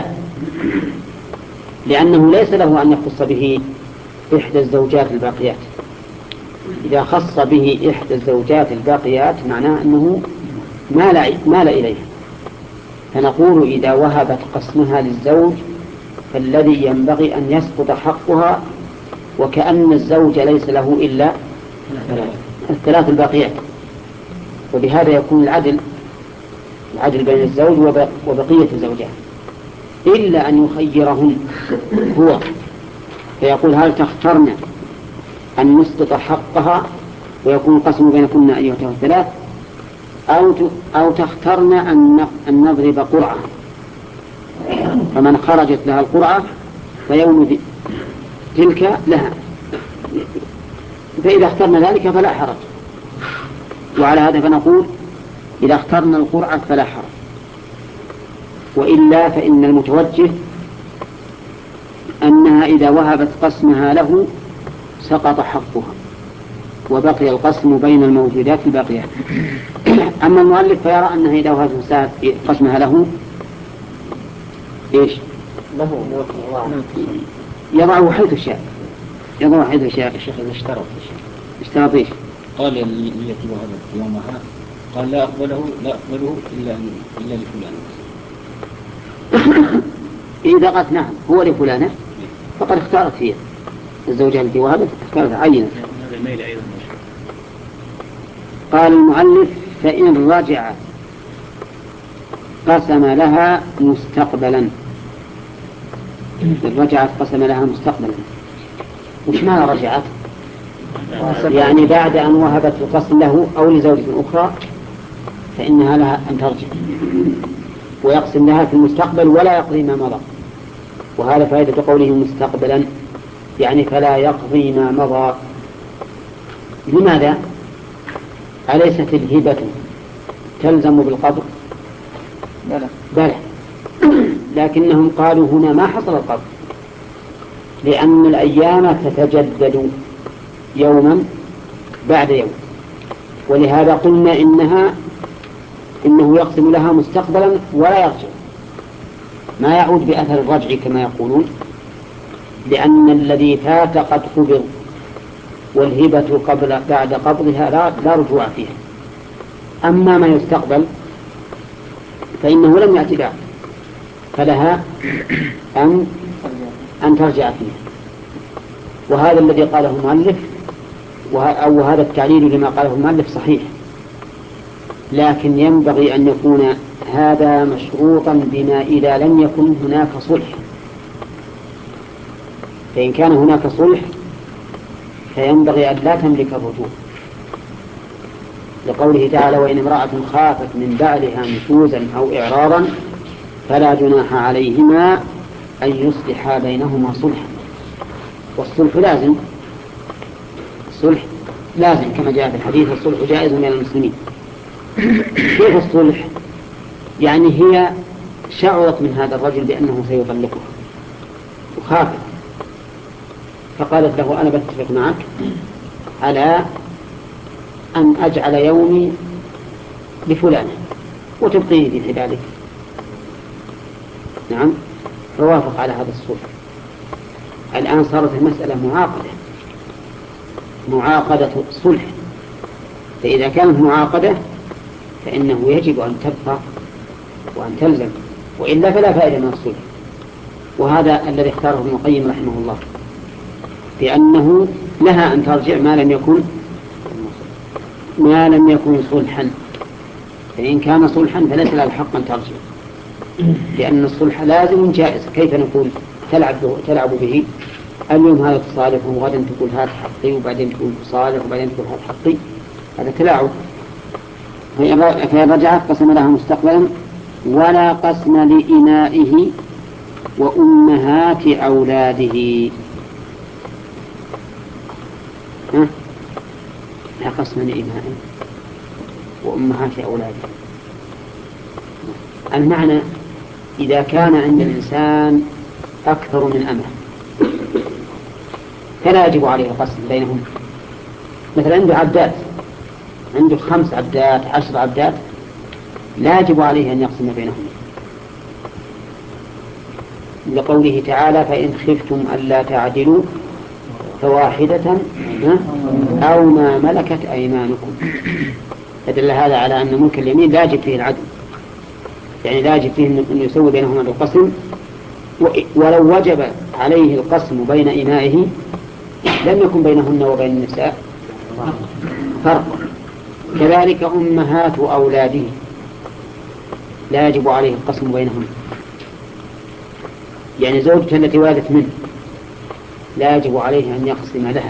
لأنه ليس له أن يخص به إحدى الزوجات الباقيات. إذا خص به إحدى الزوجات الباقيات معناه أنه مال, مال إليها. فنقول إذا وهبت قسمها للزوج فالذي ينبغي أن يسقط حقها، وكأن الزوج ليس له إلا الثلاث الباقيات. وبهذا يكون العدل العدل بين الزوج وبقية الزوجات، إلا أن يخيرهن هو فيقول هل تخترن أن نسقط حقها ويكون القسم بينكن أيتها الثلاث، أو أو تخترن أن أن نضرب قرعة، فمن خرجت لها القرعة فيوم تلك لها، فإذا اخترنا ذلك فلا حرج. وعلى هذا فنقول إذا اخترنا القرعة فلا حرج، وإلا فإن المتوجه أنها إذا وهبت قسمها له سقط حقها وبقي القسم بين الموجودات الباقيات. أما المؤلف فيرى أنها إذا وهبت قسمها له إيش؟ له يضعه حيث شاء، يضعه حيث شاء. الشيخ إذا اشترط اشترط إيش؟ قال التي وهبت يومها قال لا أقبله لا أقبله إلا إلا لفلان. إذا قالت نعم هو لفلانة فقد اختارت فيها الزوجة التي وهبت، اختارت عينة. قال المؤلف فإن رجع قسم لها مستقبلا. إن رجعت قسم لها مستقبلا. وش معنى رجعت؟ يعني بعد أن وهبت القسم له أو لزوجة أخرى فإنها لها أن ترجع ويقسم لها في المستقبل ولا يقضي ما مضى. وهذا فائدة قوله مستقبلا، يعني فلا يقضي ما مضى. لماذا؟ أليست الهبة تلزم بالقبض؟ بلى بلى، لكنهم قالوا هنا ما حصل القبض، لأن الأيام تتجدد يوما بعد يوم، ولهذا قلنا إنها إنه يقسم لها مستقبلا ولا يرجع، ما يعود بأثر الرجع كما يقولون، لأن الذي فات قد قبض، والهبة قبل بعد قبضها لا, لا رجوع فيها. أما ما يستقبل فإنه لم يأتي بعد، فلها أن أن ترجع فيه. وهذا الذي قاله المؤلف أو هذا التعليل لما قاله المؤلف صحيح، لكن ينبغي أن يكون هذا مشروطا بما إذا لم يكن هناك صلح. فإن كان هناك صلح فينبغي أن لا تملك الرجوع، لقوله تعالى وإن امرأة خافت من بعلها نشوزا أو إعراضا فلا جناح عليهما أن يصلحا بينهما صلحا. والصلح لازم، الصلح لازم كما جاء في الحديث الصلح جائز من المسلمين. كيف الصلح؟ يعني هي شعرت من هذا الرجل بأنه سيطلقها وخافت، فقالت له أنا بتفق معك على أن أجعل يومي لفلانة وتبقيه في حبالك. نعم، فوافق على هذا الصلح. الآن صارت المسألة معاقدة، معاقدة صلح. فإذا كانت معاقدة فإنه يجب أن تبقى وأن تلزم، وإلا فلا فائدة من الصلح. وهذا الذي اختاره ابن القيم رحمه الله. بأنه لها أن ترجع ما لم يكن ما لم يكن صلحا، فإن كان صلحا فليس لها الحق أن ترجع، لأن الصلح لازم جائز. كيف نقول تلعب به, تلعب به اليوم هذا تصالح وغدا تقول هذا حقي وبعدين تقول تصالح وبعدين تقول هذا حقي، هذا تلاعب. فإن رجعت قسم لها مستقبلا ولا قسم لإنائه وأمهات أولاده. ها؟ لا قسم لإنائه وأمهات أولاده. المعنى إذا كان عند الإنسان أكثر من أمه فلا يجب عليه القسم بينهم. مثلا عنده عبدات، عنده خمس عبدات عشر عبدات، لا يجب عليه أن يقسم بينهم، لقوله تعالى فإن خفتم ألا تعدلوا فواحدة أو ما ملكت أيمانكم. فدل هذا على أن ملك اليمين لا يجب فيه العدل، يعني لا يجب فيه أن يسوي بينهما القسم، ولو وجب عليه القسم بين إمائه لم يكن بينهن وبين النساء فرق. كذلك أمهات أولاده لا يجب عليه القسم بينهن، يعني زوجته التي والدت منه لا يجب عليه أن يقسم لها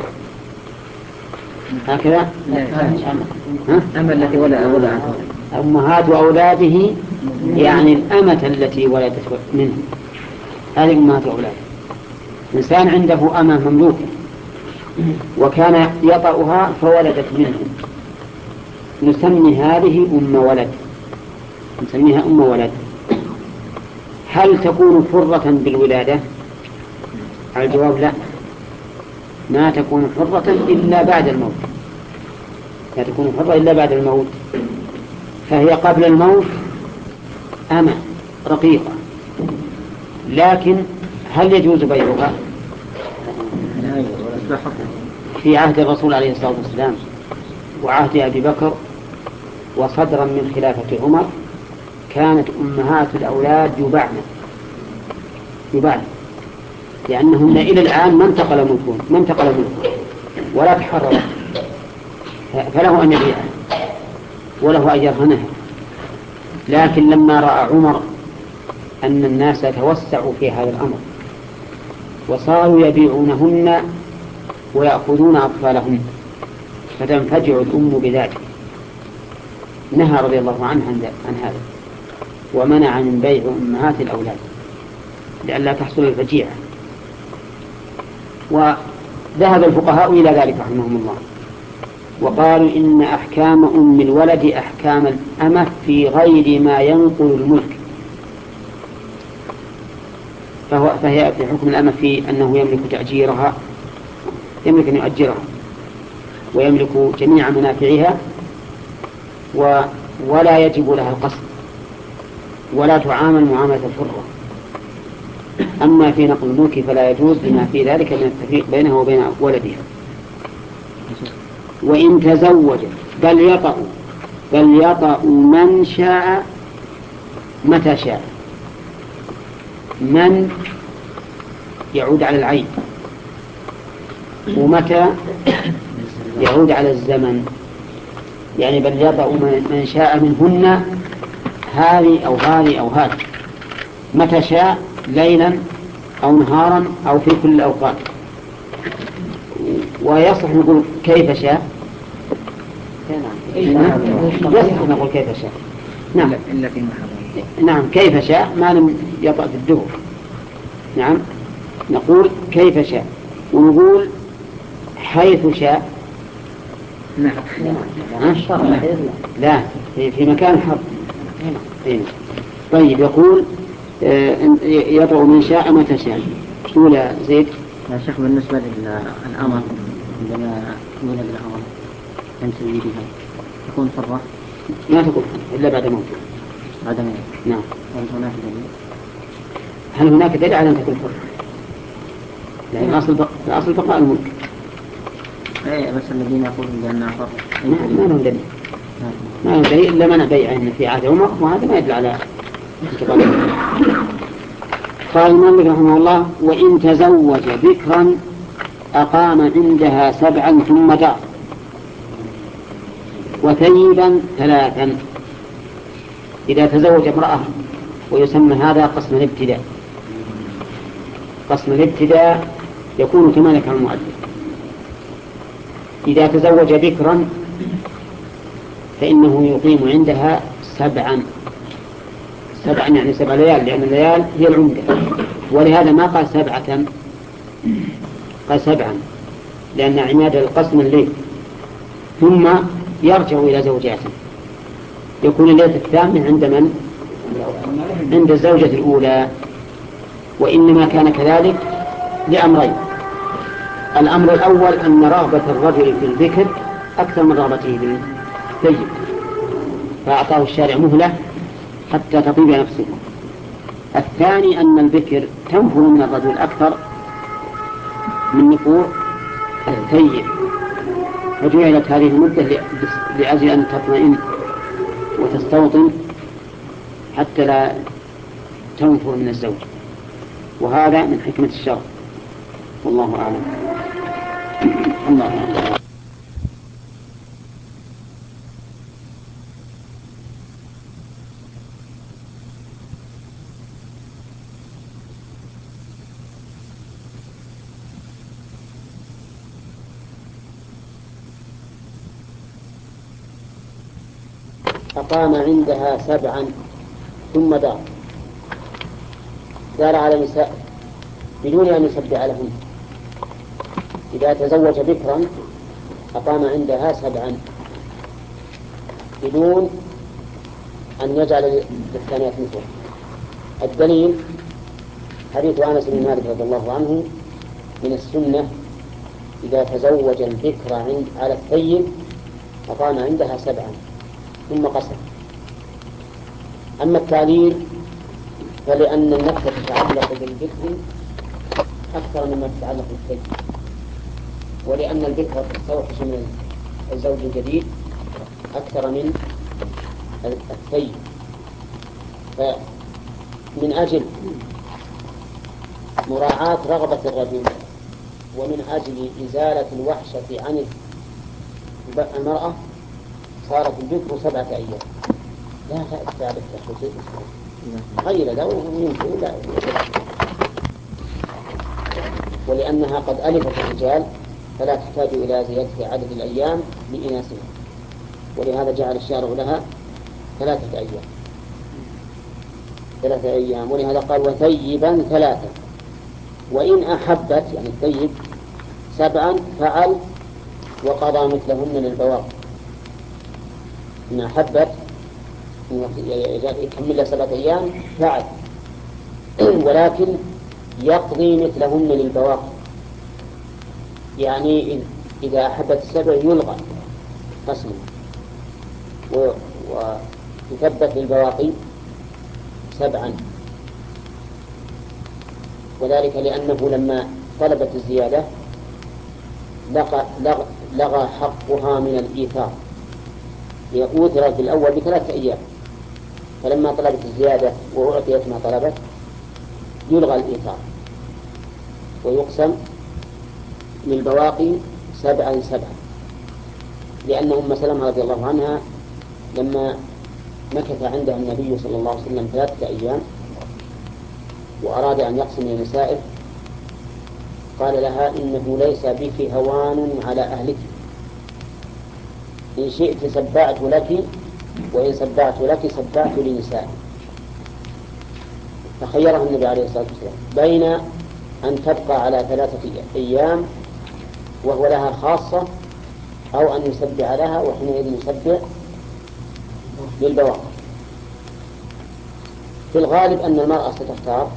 هكذا. أما التي ولا أولى أمهات أولاده يعني الأمة التي ولدت منه، هذه أمهات أولاده. إنسان عنده أمة مملوكة وكان يطأها فولدت منه، نسمي هذه أم ولد، نسميها أم ولد. هل تكون حرة بالولادة؟ الجواب لا، ما تكون حرة إلا بعد الموت، لا تكون حرة إلا بعد الموت. فهي قبل الموت أمة رقيقة، لكن هل يجوز بيعها؟ في عهد الرسول عليه الصلاة والسلام وعهد أبي بكر وصدرا من خلافة عمر كانت أمهات الأولاد يباعن يباعن لأنهن إلى الآن ما انتقل ملكون ما انتقل ملكون ولا تحرر، فله أن يبيعها وله أن يرهنها. لكن لما رأى عمر أن الناس توسعوا في هذا الأمر وصاروا يبيعونهن ويأخذون أطفالهن فتنفجع الأم بذلك، نهى رضي الله عنه عن هذا ومنع من بيع أمهات الأولاد لئلا تحصل الفجيعة. وذهب الفقهاء إلى ذلك رحمهم الله وقالوا إن أحكام أم الولد أحكام الأمة في غير ما ينقل الملك، فهو فهي في حكم الأمة في أنه يملك تأجيرها، يملك أن يؤجرها ويملك جميع منافعها و ولا يجب لها القسم ولا تعامل معاملة الحرة. أما في نقل الملك فلا يجوز بما في ذلك من التفريق بينها وبين ولدها. وإن تزوج بل يطأ بل يطأ من شاء متى شاء. من يعود على العين ومتى يعود على الزمن، يعني بل يطأ من شاء منهن هذه أو هذه أو هذه متى شاء، ليلا أو نهارا أو في كل الأوقات. ويصح نقول كيف شاء، يصح نقول كيف شاء. نعم إلا في محرم. نعم كيف شاء ما لم يطأ في الدبر. نعم نقول كيف شاء ونقول حيث شاء. نعم لا في مكان حر. طيب يقول يطأ من شاء متى شاء. تقول يا زيد؟ يا شيخ بالنسبة للأمر عندما يولد الأمر عند سيدها تكون حرة؟ ما تكون إلا بعد موته. بعد موته. نعم. هل هناك دليل؟ هل هناك دليل على أن تكون حرة؟ لأن الأصل بق... الأصل بقاء الملك. إيه بس الذين يقولون بأنها حرة ما لهم دليل. ما لهم دليل إلا منع بيعهن في عهد عمر، وهذا ما يدل على انتقال. قال المؤلف رحمه الله: وإن تزوج بكرا أقام عندها سبعا ثم دار، وثيبا ثلاثا إذا تزوج امرأة، ويسمى هذا قسم الابتداء. قسم الابتداء يكون كما ذكر المؤلف: إذا تزوج بكرا فإنه يقيم عندها سبعا، سبعا يعني سبع ليال، لأن الليال هي العمدة، ولهذا ما قال سبعة، قال سبعا، لأن عماد القسم الليل. ثم يرجع إلى زوجاته، يكون الليلة الثامنة عند من؟ عند الزوجة الأولى. وإنما كان كذلك لأمرين: الأمر الأول أن رغبة الرجل في الذكر أكثر من رغبته بالثيب، فأعطاه الشارع مهلة حتى تطيب نفسه. الثاني أن الذكر تنفر من الرجل أكثر من نفور الثيب، فجعلت هذه المدة لأجل أن تطمئن وتستوطن حتى لا تنفر من الزوج، وهذا من حكمة الشرع، والله أعلم. الله أعلم. أقام عندها سبعا ثم دار، دار على نساء بدون أن يسبع لهم. إذا تزوج بكرا أقام عندها سبعا بدون أن يجعل للثانية مثله. الدليل حديث أنس بن مالك رضي الله عنه: من السنة إذا تزوج البكر عند على الثيب أقام عندها سبعا ثم قسم. أما التعليل فلأن النفس تتعلق بالذكر أكثر مما تتعلق بالثيب، ولأن الذكر تستوحش من الزوج الجديد أكثر من الثيب. فمن أجل مراعاة رغبة الرجل ومن أجل إزالة الوحشة عن المرأة صارت الذكر سبعة أيام. لا تأتى بالتخصيص غير له ويمكن لا، ولأنها قد ألفت الرجال فلا تحتاج إلى زيادة عدد الأيام لإناثها، ولهذا جعل الشارع لها ثلاثة أيام ثلاثة أيام ولهذا قال: وثيبا ثلاثة. وإن أحبت يعني الثيب سبعا فعل وقضى مثلهن للبواقي. إن أحبت يكمل لها سبعة أيام فعل، ولكن يقضي مثلهن للبواقي، يعني إذا أحبت السبع يلغى قسمه ويثبت للبواقي سبعا، وذلك لأنه لما طلبت الزيادة لغى, لغى حقها من الإيثار، هي أوثرت الأول بثلاثة أيام، فلما طلبت الزيادة وأعطيت ما طلبت يلغى الإيثار ويقسم للبواقي سبعا سبعا. لأن أم سلمة رضي الله عنها لما مكث عندها النبي صلى الله عليه وسلم ثلاثة أيام وأراد أن يقسم لنسائه قال لها: إنه ليس بك هوان على أهلك، إن شئت سبعت لك وإن سبعت لك سبعت لنسائك. فخيرها النبي عليه الصلاة والسلام بين أن تبقى على ثلاثة أيام وهو لها خاصة أو أن يسبع لها، وحينئذ يسبع للبواقي. في الغالب أن المرأة ستختار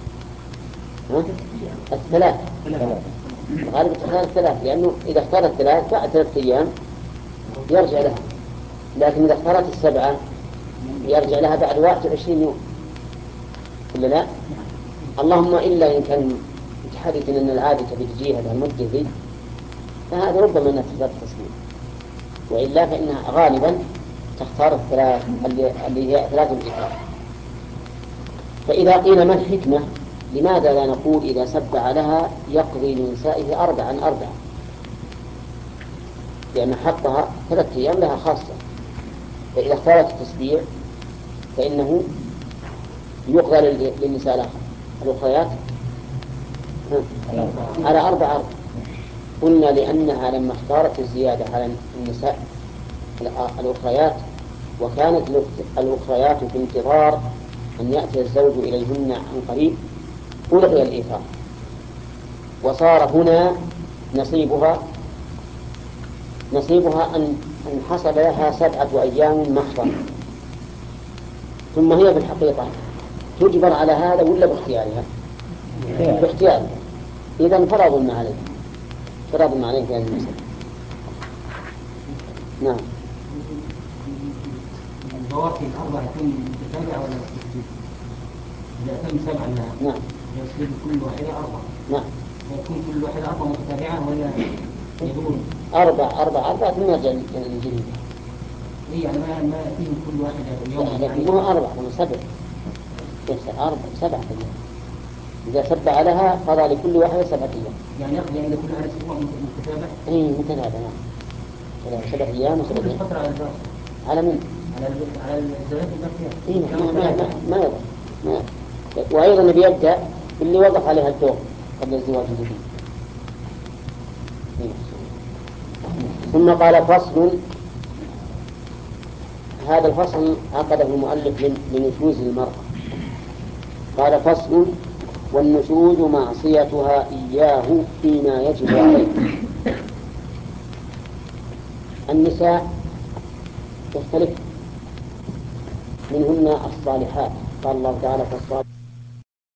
الثلاث، الغالب تختار الثلاث، لأنه إذا اختارت الثلاث بعد ثلاثة أيام يرجع لها، لكن إذا اختارت السبعة يرجع لها بعد واحد وعشرين يوم، إلا لا؟ اللهم إلا إن كان متحدث أن العادة بتجيها لها المدة ذي، فهذا ربما أنها تختار التصميم، وإلا فإنها غالبا تختار الثلاث اللي هي ثلاث الإكرام. فإذا قيل ما الحكمة لماذا لا نقول إذا سبع لها يقضي لنسائه أربعا أربعا؟ لأن حقها ثلاثة أيام لها خاصة، فإذا اختارت التسبيع فإنه يقضى للنساء الأخريات على أربع أربع. قلنا لأنها لما اختارت الزيادة على النساء الأخريات وكانت الأخريات في انتظار أن يأتي الزوج إليهن عن قريب ألغي الإيثار، وصار هنا نصيبها نصيبها أن أن حصل لها سبعة أيام محضا، ثم هي في الحقيقة تجبر على هذا ولا باختيارها؟ باختيارها. إذا فرض ما عليه فرض ما عليه في هذه المسألة. نعم. البواقي الأربعة تكون متتابعة ولا تسجيل؟ إذا تم سبعة لها نعم يصير كل واحدة أربعة. نعم. يكون كل واحدة أربعة متتابعة ولا يقولون أربع أربع أربعة ثم يرجع الجديد. إيه يعني ما ما فيهم كل واحدة اليوم يعني مو أربعة هم سبع. يصير أربع سبعة أيام. إذا سبع لها قضى لكل واحدة سبعة أيام. يعني يقضي يعني كل هذا الأسبوع متتابع؟ إيه متتابع نعم. سبع أيام وسبع أيام. فترة على الزواج. على من؟ على على الزواج الباقية. إيه ما ما ما ما يضر. ما وأيضا بيبدأ اللي وضع عليها الدور قبل الزواج الجديد. ثم قال فصل. هذا الفصل عقده المؤلف لنشوز المرأة. قال فصل: والنشوز معصيتها إياه فيما يجب عليه. النساء يختلف منهن الصالحات، قال الله تعالى: فالصالحات